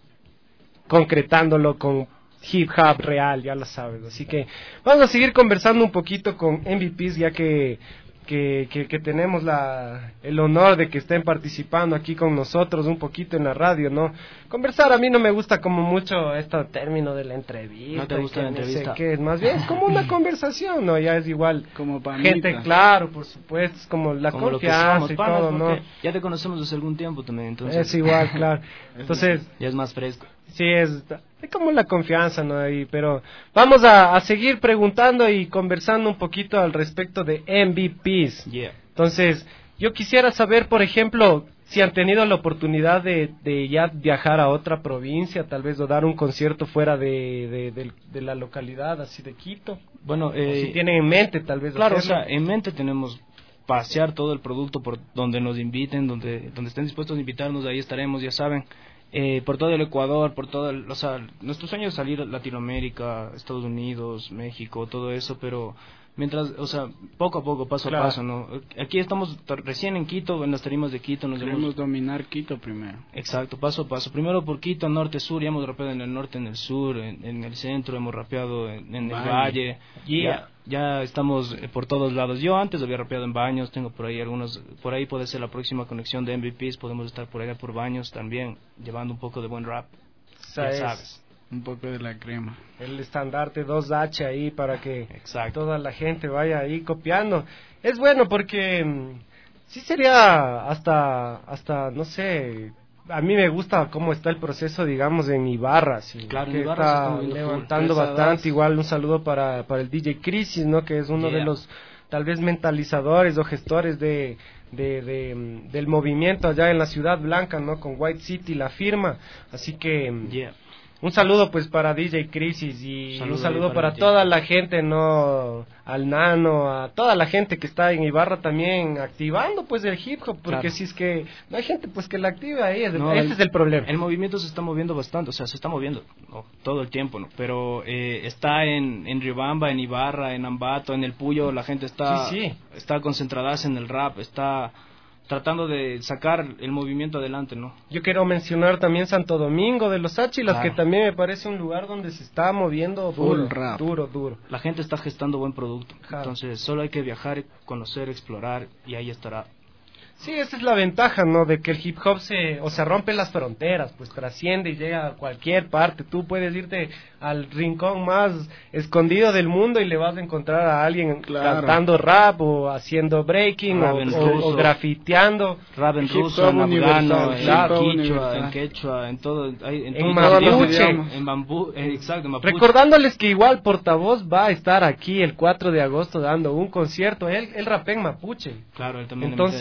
concretándolo con hip hop real, ya lo sabes. Así que vamos a seguir conversando un poquito con M V Ps, ya que que, que, que tenemos la, el honor de que estén participando aquí con nosotros un poquito en la radio, ¿no? Conversar a mí no me gusta como mucho este término de la entrevista. ¿No te gusta y la que no sé entrevista? qué, es más bien es como una conversación, ¿no? Ya es igual. Como panita. Gente, claro, por supuesto, es como la Como lo que confianza somos, y panas, todo, ¿no? porque ya te conocemos desde algún tiempo también, entonces. Es igual, claro. Entonces, Ya es más fresco. sí, es, es como la confianza, ¿no? Ahí, pero vamos a, a seguir preguntando y conversando un poquito al respecto de M V Ps. Yeah. Entonces, yo quisiera saber, por ejemplo, si han tenido la oportunidad de, de ya viajar a otra provincia, tal vez, o dar un concierto fuera de, de, de, de la localidad, así de Quito. Bueno, O eh, si tienen en mente, tal vez. claro, o hacerlo. sea, en mente tenemos pasear todo el producto por donde nos inviten, donde donde estén dispuestos a invitarnos, ahí estaremos, ya saben. Eh, por todo el Ecuador, por todo el, o sea, nuestro sueño es salir a Latinoamérica, Estados Unidos, México, todo eso, pero mientras, o sea, poco a poco, paso Claro. a paso, ¿no? Aquí estamos t- recién en Quito, en las tarimas de Quito, nos Queremos hemos... dominar Quito primero. Exacto, paso a paso. Primero por Quito, norte, sur, ya hemos rapeado en el norte, en el sur, en, en el centro, hemos rapeado en, en el Valle. valle. Yeah. Ya, ya estamos eh, por todos lados. Yo antes había rapeado en Baños, tengo por ahí algunos, por ahí puede ser la próxima conexión de M V Ps, podemos estar por allá por Baños también, llevando un poco de buen rap. Esa ya es sabes. Un poco de la crema. El estandarte dos H ahí para que Exacto. toda la gente vaya ahí copiando. Es bueno porque mm, sí sería hasta, hasta no sé, a mí me gusta cómo está el proceso, digamos, en Ibarra. Sí, Claro, en que Ibarra se está está moviendo full. levantando Pesadas. bastante. Igual un saludo para, para el D J Crisis, ¿no? Que es uno de Yeah. los tal vez mentalizadores o gestores de, de, de, mm, del movimiento allá en la Ciudad Blanca, ¿no? Con White City, la firma. Así que... mm, Yeah. un saludo pues para D J Crisis y Saludo un saludo ahí para, para D J. toda la gente, no, al Nano, a toda la gente que está en Ibarra también activando pues el hip hop, porque Claro. si es que no hay gente pues que la active ahí, es- No, ese el- es el problema. El movimiento se está moviendo bastante, o sea, se está moviendo ¿no? todo el tiempo, ¿no? Pero eh, está en, en Riobamba, en Ibarra, en Ambato, en El Puyo, la gente está, Sí, sí. está concentrada en el rap, está tratando de sacar el movimiento adelante, ¿no? Yo quiero mencionar también Santo Domingo de los Áchilas, Claro. que también me parece un lugar donde se está moviendo Full duro, rap. duro, duro. La gente está gestando buen producto, Claro. entonces solo hay que viajar, conocer, explorar y ahí estará. Sí, esa es la ventaja, ¿no? De que el hip hop se, o sea, rompe las fronteras, pues trasciende y llega a cualquier parte. Tú puedes irte al rincón más escondido del mundo y le vas a encontrar a alguien Claro. cantando rap o haciendo breaking Rap o, en o- ruso. o grafiteando. Rap en Hip ruso, hop en afgano, universal, en hip hop quichua, universal. en quechua, en todo, hay- en, En todo el idioma. mapuche. en bambú, eh, exacto, en mapuche. Recordándoles que igual Portavoz va a estar aquí el cuatro de agosto dando un concierto. Él, él rapea en mapuche. Claro, él también le Entonces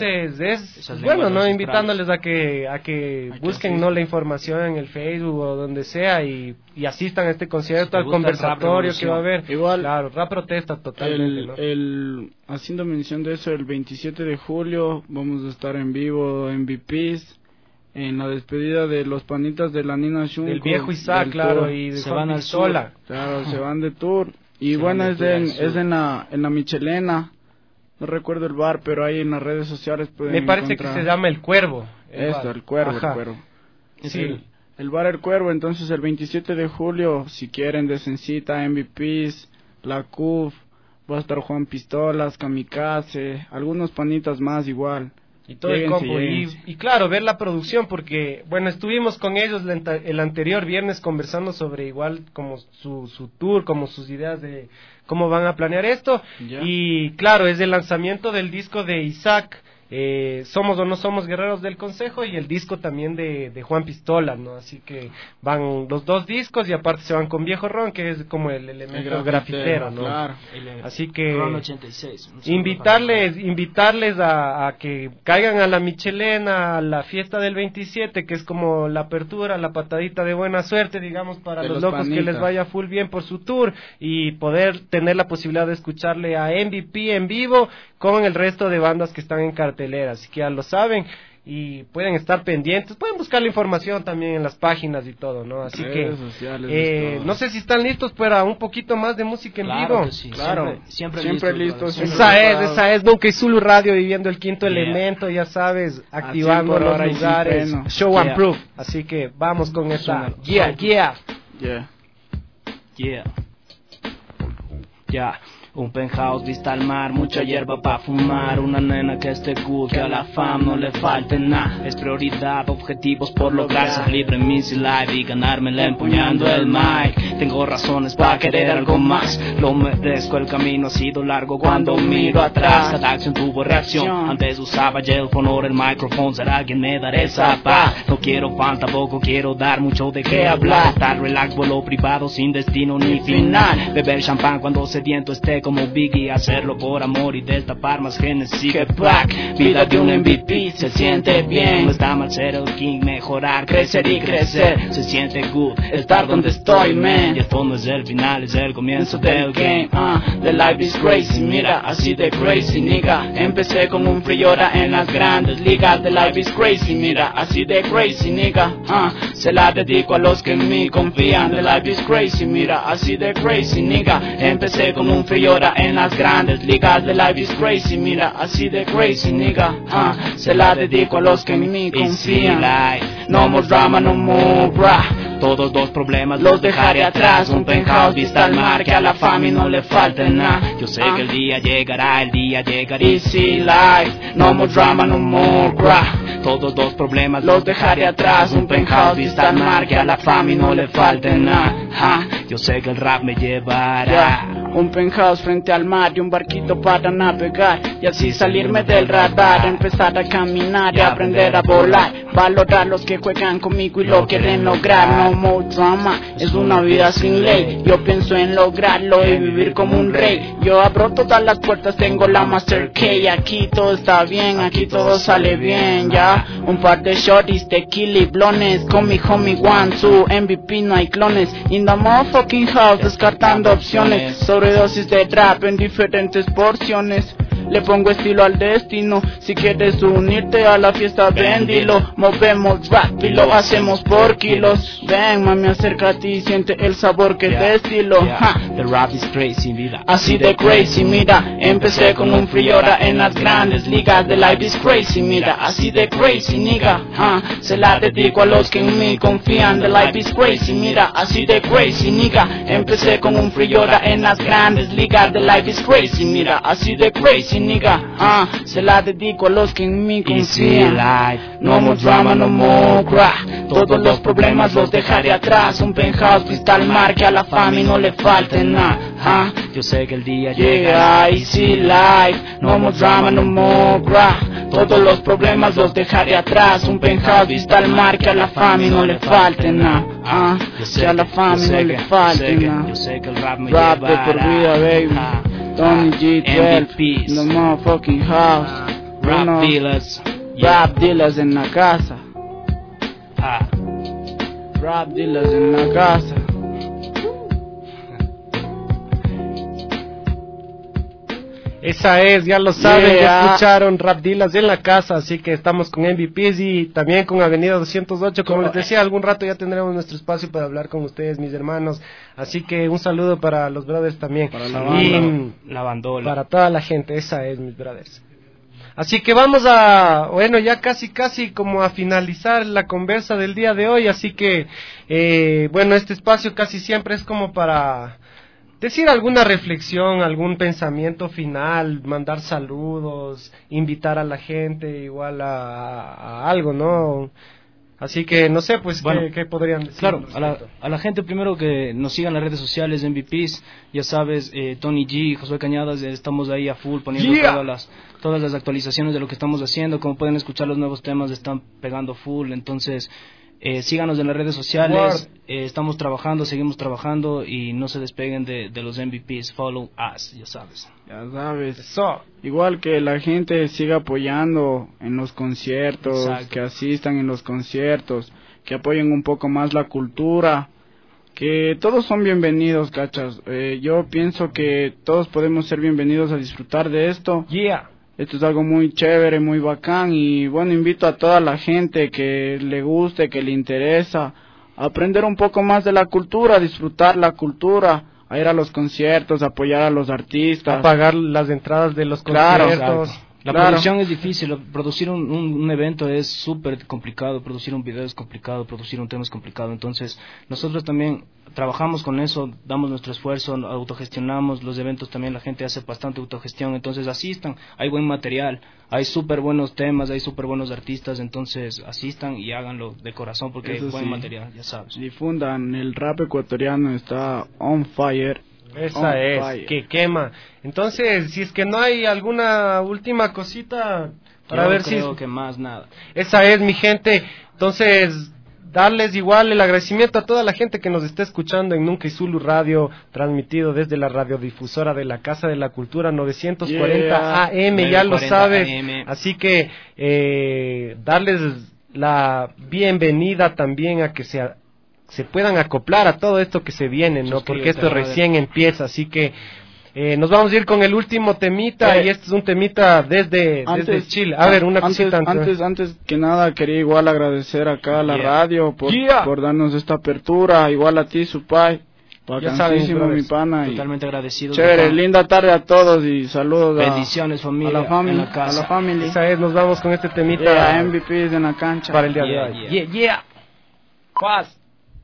es Esas bueno, lenguas ¿no? ancestrales. Invitándoles a que a que A que busquen, asistan. ¿no? La información en el Facebook o donde sea y, y asistan a este concierto, Si te al gusta el rap conversatorio que va a revolución. haber. Igual, claro, rap protesta totalmente, el, ¿no? el, haciendo mención de eso, el veintisiete de julio vamos a estar en vivo en V Ps, en la despedida de los panitas de la Nina Shunko. El viejo Isaac, del claro, tour. y de Se Juan van al Pistola. Claro, se van de tour. Y Se bueno, van de es, tour en, al sur. es en la, en la Michelena. No recuerdo el bar, pero ahí en las redes sociales pueden Me parece encontrar. que se llama El Cuervo. Esto, bar. el Cuervo, Ajá. el Cuervo. Sí. El, el bar El Cuervo, entonces el veintisiete de julio, si quieren, desencita, M V Ps, la C U F, va a estar Juan Pistolas, Kamikaze, algunos panitas más igual. Y todo el Lléguense, combo. Y, lléguense. y claro, ver la producción, porque, bueno, estuvimos con ellos el, anta- el anterior viernes conversando sobre igual como su, su tour, como sus ideas de cómo van a planear esto. Ya. Y claro, es el lanzamiento del disco de Isaac, eh, Somos o no somos guerreros del consejo, y el disco también de, de Juan Pistola, ¿no? Así que van los dos discos y aparte se van con Viejo Ron, que es como el elemento El grafitero, ¿no? Claro. El, eh, Así que Ron ochenta y seis. Un saludo invitarles invitarles a, a que caigan a la Michelena, a la fiesta del veintisiete, que es como la apertura, la patadita de buena suerte, digamos, para De los, los locos que panitas. les vaya full bien por su tour, y poder tener la posibilidad de escucharle a M V P en vivo con el resto de bandas que están en cartelera. Así que ya lo saben y pueden estar pendientes, pueden buscar la información también en las páginas y todo, ¿no? Así que Redes sociales, eh, todo. no sé si están listos para un poquito más de música en Claro vivo. que sí, Claro, siempre, siempre, siempre listo, listos, brother. siempre Esa es, preparados. esa es Nunca y Zulu Radio, viviendo el quinto Yeah. elemento, ya sabes, activando por los hora y sin lugares, freno. show and Yeah. proof. Así que vamos con esa. Suena. Yeah, yeah. Yeah. Yeah. Ya. Un penthouse vista al mar, mucha hierba pa' fumar, una nena que esté cool, que a la fam no le falte nada. Es prioridad, objetivos por lograr, ser libre en mi life y ganármela empuñando el mic. Tengo razones para querer algo más, lo merezco, el camino ha sido largo cuando miro atrás. Cada acción tuvo reacción, antes usaba gel phone, ahora el micrófono, será alguien me dará esa paz. No quiero fan, tampoco quiero dar mucho de qué hablar. Estar relax, vuelo privado sin destino ni final. Beber champán cuando sediento esté como Biggie, hacerlo por amor y destapar más Genesis que Black. Vida de un M V P se siente bien, no está mal ser el king, mejorar, crecer y crecer. Se siente good estar donde estoy, man. Y esto no es el final, es el comienzo del game. Uh, the life is crazy, mira, así de crazy, nigga. Empecé con un frío ahora en las grandes ligas. The life is crazy, mira, así de crazy, nigga. Uh, se la dedico a los que en mí confían. The life is crazy, mira, así de crazy, nigga. Empecé con un frío ahora en las grandes ligas. The life is crazy, mira, así de crazy, nigga. Uh, se la dedico a los que en mí confían. No more drama, no more bra. Todos los problemas los dejaré atrás. Un penthouse vista al mar, que a la fama no le falte nada. Yo sé que el día llegará, el día llegará. Easy life, no more drama, no more bra. Todos los problemas los dejaré atrás. Un penthouse vista al mar, que a la fama no le falte nada. Yo sé que el rap me llevará. Yeah. Un penthouse frente al mar y un barquito para navegar, y así salirme del radar, empezar a caminar y aprender a volar. Valorar los que juegan conmigo y lo quieren lograr. No more drama, es una vida sin ley. Yo pienso en lograrlo y vivir como un rey. Yo abro todas las puertas, tengo la Master Key. Aquí todo está bien, aquí todo sale bien, ya. Un par de shorties, tequila y blones, con mi homie One, su M V P no hay clones. In the motherfucking house, descartando opciones. Sobredosis de rap en diferentes porciones. Le pongo estilo al destino. Si quieres unirte a la fiesta, ven, dilo. Movemos rap y lo hacemos por kilos. Ven, mami, acércate y siente el sabor que te estilo. Ja. The rap is crazy, vida. Así de crazy, mira. Empecé con un free ahora en las grandes ligas. The life is crazy, mira. Así de crazy, nigga. Ja. Se la dedico a los que en mí confían. The life is crazy, mira. Así de crazy, nigga. Empecé con un free ahora en las grandes ligas. The life is crazy, mira. Así de crazy, nigga. Ah, se la dedico a los que en mí confían. No more drama, no more cry. Todos los problemas los dejaré atrás. Un penthouse vista al mar, que a la fama no le falte nada. Ah, yo sé que el día llega. Easy life, no more drama, no more cry. Todos los problemas los dejaré atrás. Un penthouse vista al mar, que a la fama no le falte nada. Ah, que a la fama no le falte nada. Yo sé que el rap me Rap de llevará. por vida, baby. Ah, Tony G M V twelve, Ps. in the motherfucking house. Rap Uno. dealers. Rap dealers en la casa. Ah. Rap dealers en la casa. Esa es, ya lo saben, Yeah. ya escucharon Rap Dealers en la casa, así que estamos con M V Ps y también con Avenida doscientos ocho, como les decía, algún rato ya tendremos nuestro espacio para hablar con ustedes, mis hermanos, así que un saludo para los brothers también, Para la y banda, la bandola. para toda la gente, esa es, mis brothers. Así que vamos a, bueno, ya casi casi como a finalizar la conversa del día de hoy, así que, eh, bueno, este espacio casi siempre es como para decir alguna reflexión, algún pensamiento final, mandar saludos, invitar a la gente igual a, a algo, ¿no? Así que no sé, pues, Bueno, ¿qué, qué podrían decir? Claro, a la, a la gente primero que nos sigan en las redes sociales, M V Ps, ya sabes, eh, Tony G, Josué Cañadas, eh, estamos ahí a full poniendo Yeah. todas las todas las actualizaciones de lo que estamos haciendo, como pueden escuchar los nuevos temas están pegando full, entonces eh, síganos en las redes sociales, eh, estamos trabajando, seguimos trabajando y no se despeguen de, de los M V Ps, follow us, ya sabes. Ya sabes. Eso. Igual que la gente siga apoyando en los conciertos, Exacto. que asistan en los conciertos, que apoyen un poco más la cultura, que todos son bienvenidos, cachas. Eh, yo pienso que todos podemos ser bienvenidos a disfrutar de esto. Yeah. Esto es algo muy chévere, muy bacán y bueno, invito a toda la gente que le guste, que le interesa, a aprender un poco más de la cultura, a disfrutar la cultura, a ir a los conciertos, a apoyar a los artistas. A pagar las entradas de los Claro, conciertos. Exacto. La Claro. producción es difícil, producir un, un, un evento es súper complicado, producir un video es complicado, producir un tema es complicado, entonces nosotros también trabajamos con eso, damos nuestro esfuerzo, autogestionamos los eventos, también la gente hace bastante autogestión, entonces asistan, hay buen material, hay súper buenos temas, hay súper buenos artistas, entonces asistan y háganlo de corazón porque Eso hay buen sí. material, ya sabes. Difundan, el rap ecuatoriano está on fire. Esa On es, fire. que quema. Entonces, si es que no hay alguna última cosita para Yo ver si... creo que más nada. Esa es, mi gente. Entonces, darles igual el agradecimiento a toda la gente que nos está escuchando en Nunca y Zulu Radio, transmitido desde la radiodifusora de la Casa de la Cultura novecientos cuarenta Yeah. A M, ya lo novecientos cuarenta sabes. A M. Así que, eh, darles la bienvenida también a que se, se puedan acoplar a todo esto que se viene, ¿no? Suscríbete Porque esto a la radio. recién empieza, así que... Eh, nos vamos a ir con el último temita Eh, y este es un temita desde, desde Chile. A ver, una antes, cosita antes. antes, antes que nada quería igual agradecer acá a la Yeah. radio por, Yeah. por darnos esta apertura, igual a ti, Supai, Ya saben, bacanísimo mi brothers, pana. y Totalmente agradecidos. Chévere, Acá. linda tarde a todos y saludos a, Bendiciones, a familia, la en familia, la a casa. la familia. Esa es, nos vamos con este temita Yeah, M V Ps en la cancha. para el día Yeah, de hoy. yeah. Yeah, yeah. Paz.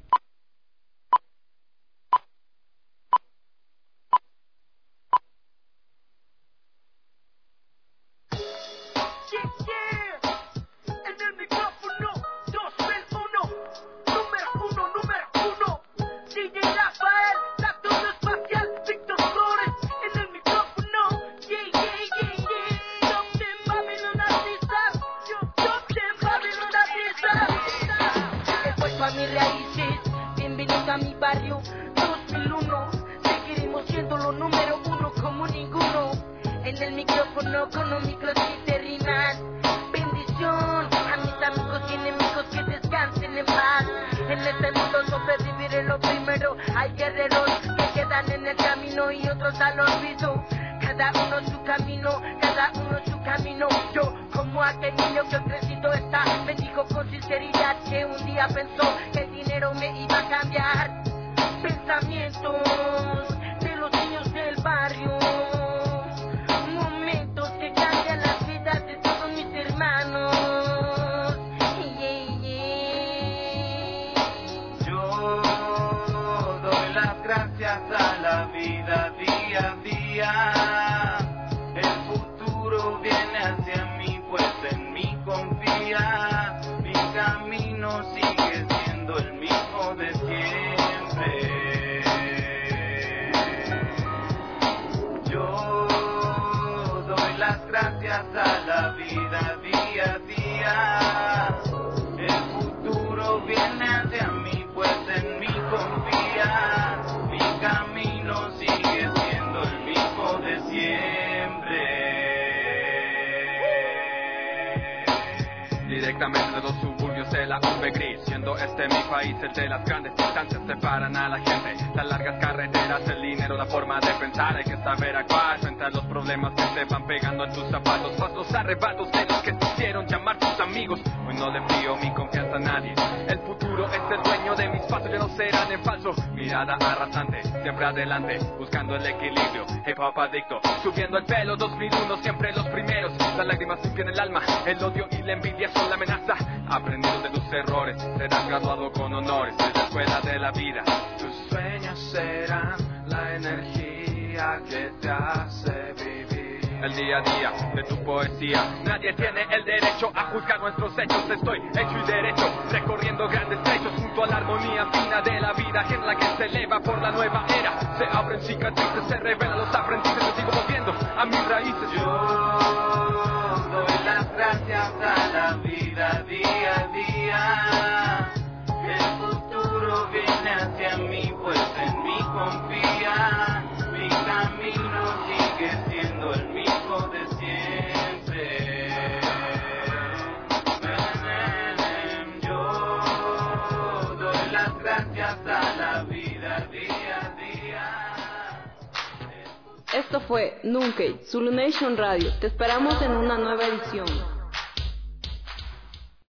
En el micrófono, dos mil uno, número uno, número uno. D J Rafael, Saturno Espacial, Víctor Flores. En el micrófono, yeah, yeah, yeah, yeah. Top ten Babylon Artistas, Top ten Babylon Artistas. He vuelto a mis raíces, bienvenidos a mi barrio, dos mil uno. Seguiremos siendo los número uno como ninguno. En el micrófono con un micro de rimas. Bendición a mis amigos y enemigos que descansen en paz. En este mundo sobrevivir es lo primero. Hay guerreros que quedan en el camino y otros al olvido. Cada uno su camino, cada uno su camino. Yo como aquel niño que crecido está, me dijo con sinceridad que un día pensó que el dinero me iba a cambiar. Pensamientos de los niños del barrio. Momentos que cambian las vidas de todos mis hermanos. Yeah, yeah. Yo doy las gracias a la vida día a día. El futuro viene hacia mí, pues en mí confía. Mi camino sigue siendo el mismo de siempre. Yo doy las gracias a la vida día a día. El futuro viene hacia mí, pues en mí confía. Mi camino sigue siendo el mismo de siempre. la urbe gris, siendo este mi país el de las grandes distancias separan a la gente, las largas carreteras, el dinero, la forma de pensar, hay que saber actuar frente a los problemas que te van pegando en tus zapatos, más los arrebatos de los que te hicieron llamar tus amigos, hoy no le fío mi confianza a nadie, el futuro es el dueño de mis pasos, ya no serán en falso, mirada arrasante, siempre adelante, buscando el equilibrio, hip hop adicto, subiendo el pelo, dos mil uno siempre los primeros, las lágrimas limpian el alma, el odio y la envidia son la amenaza, aprendiendo de tus errores, serás graduado con honores, de la escuela de la vida, tus sueños serán la energía que te hace vivir. El día a día de tu poesía, nadie tiene el derecho a juzgar nuestros hechos, estoy hecho y derecho, recorriendo grandes trechos junto a la armonía fina de la vida, en la que se eleva por la nueva era, se abren cicatrices, se revelan los aprendices, me sigo volviendo a mis raíces. Yo doy las gracias a la vida día a día, el futuro viene hacia mí, pues en mí confía, mi camino sigue siendo el mismo de siempre. Yo doy las gracias a la vida día a día. Esto fue Nunkey, Zulu Nation Radio. Te esperamos en una nueva edición.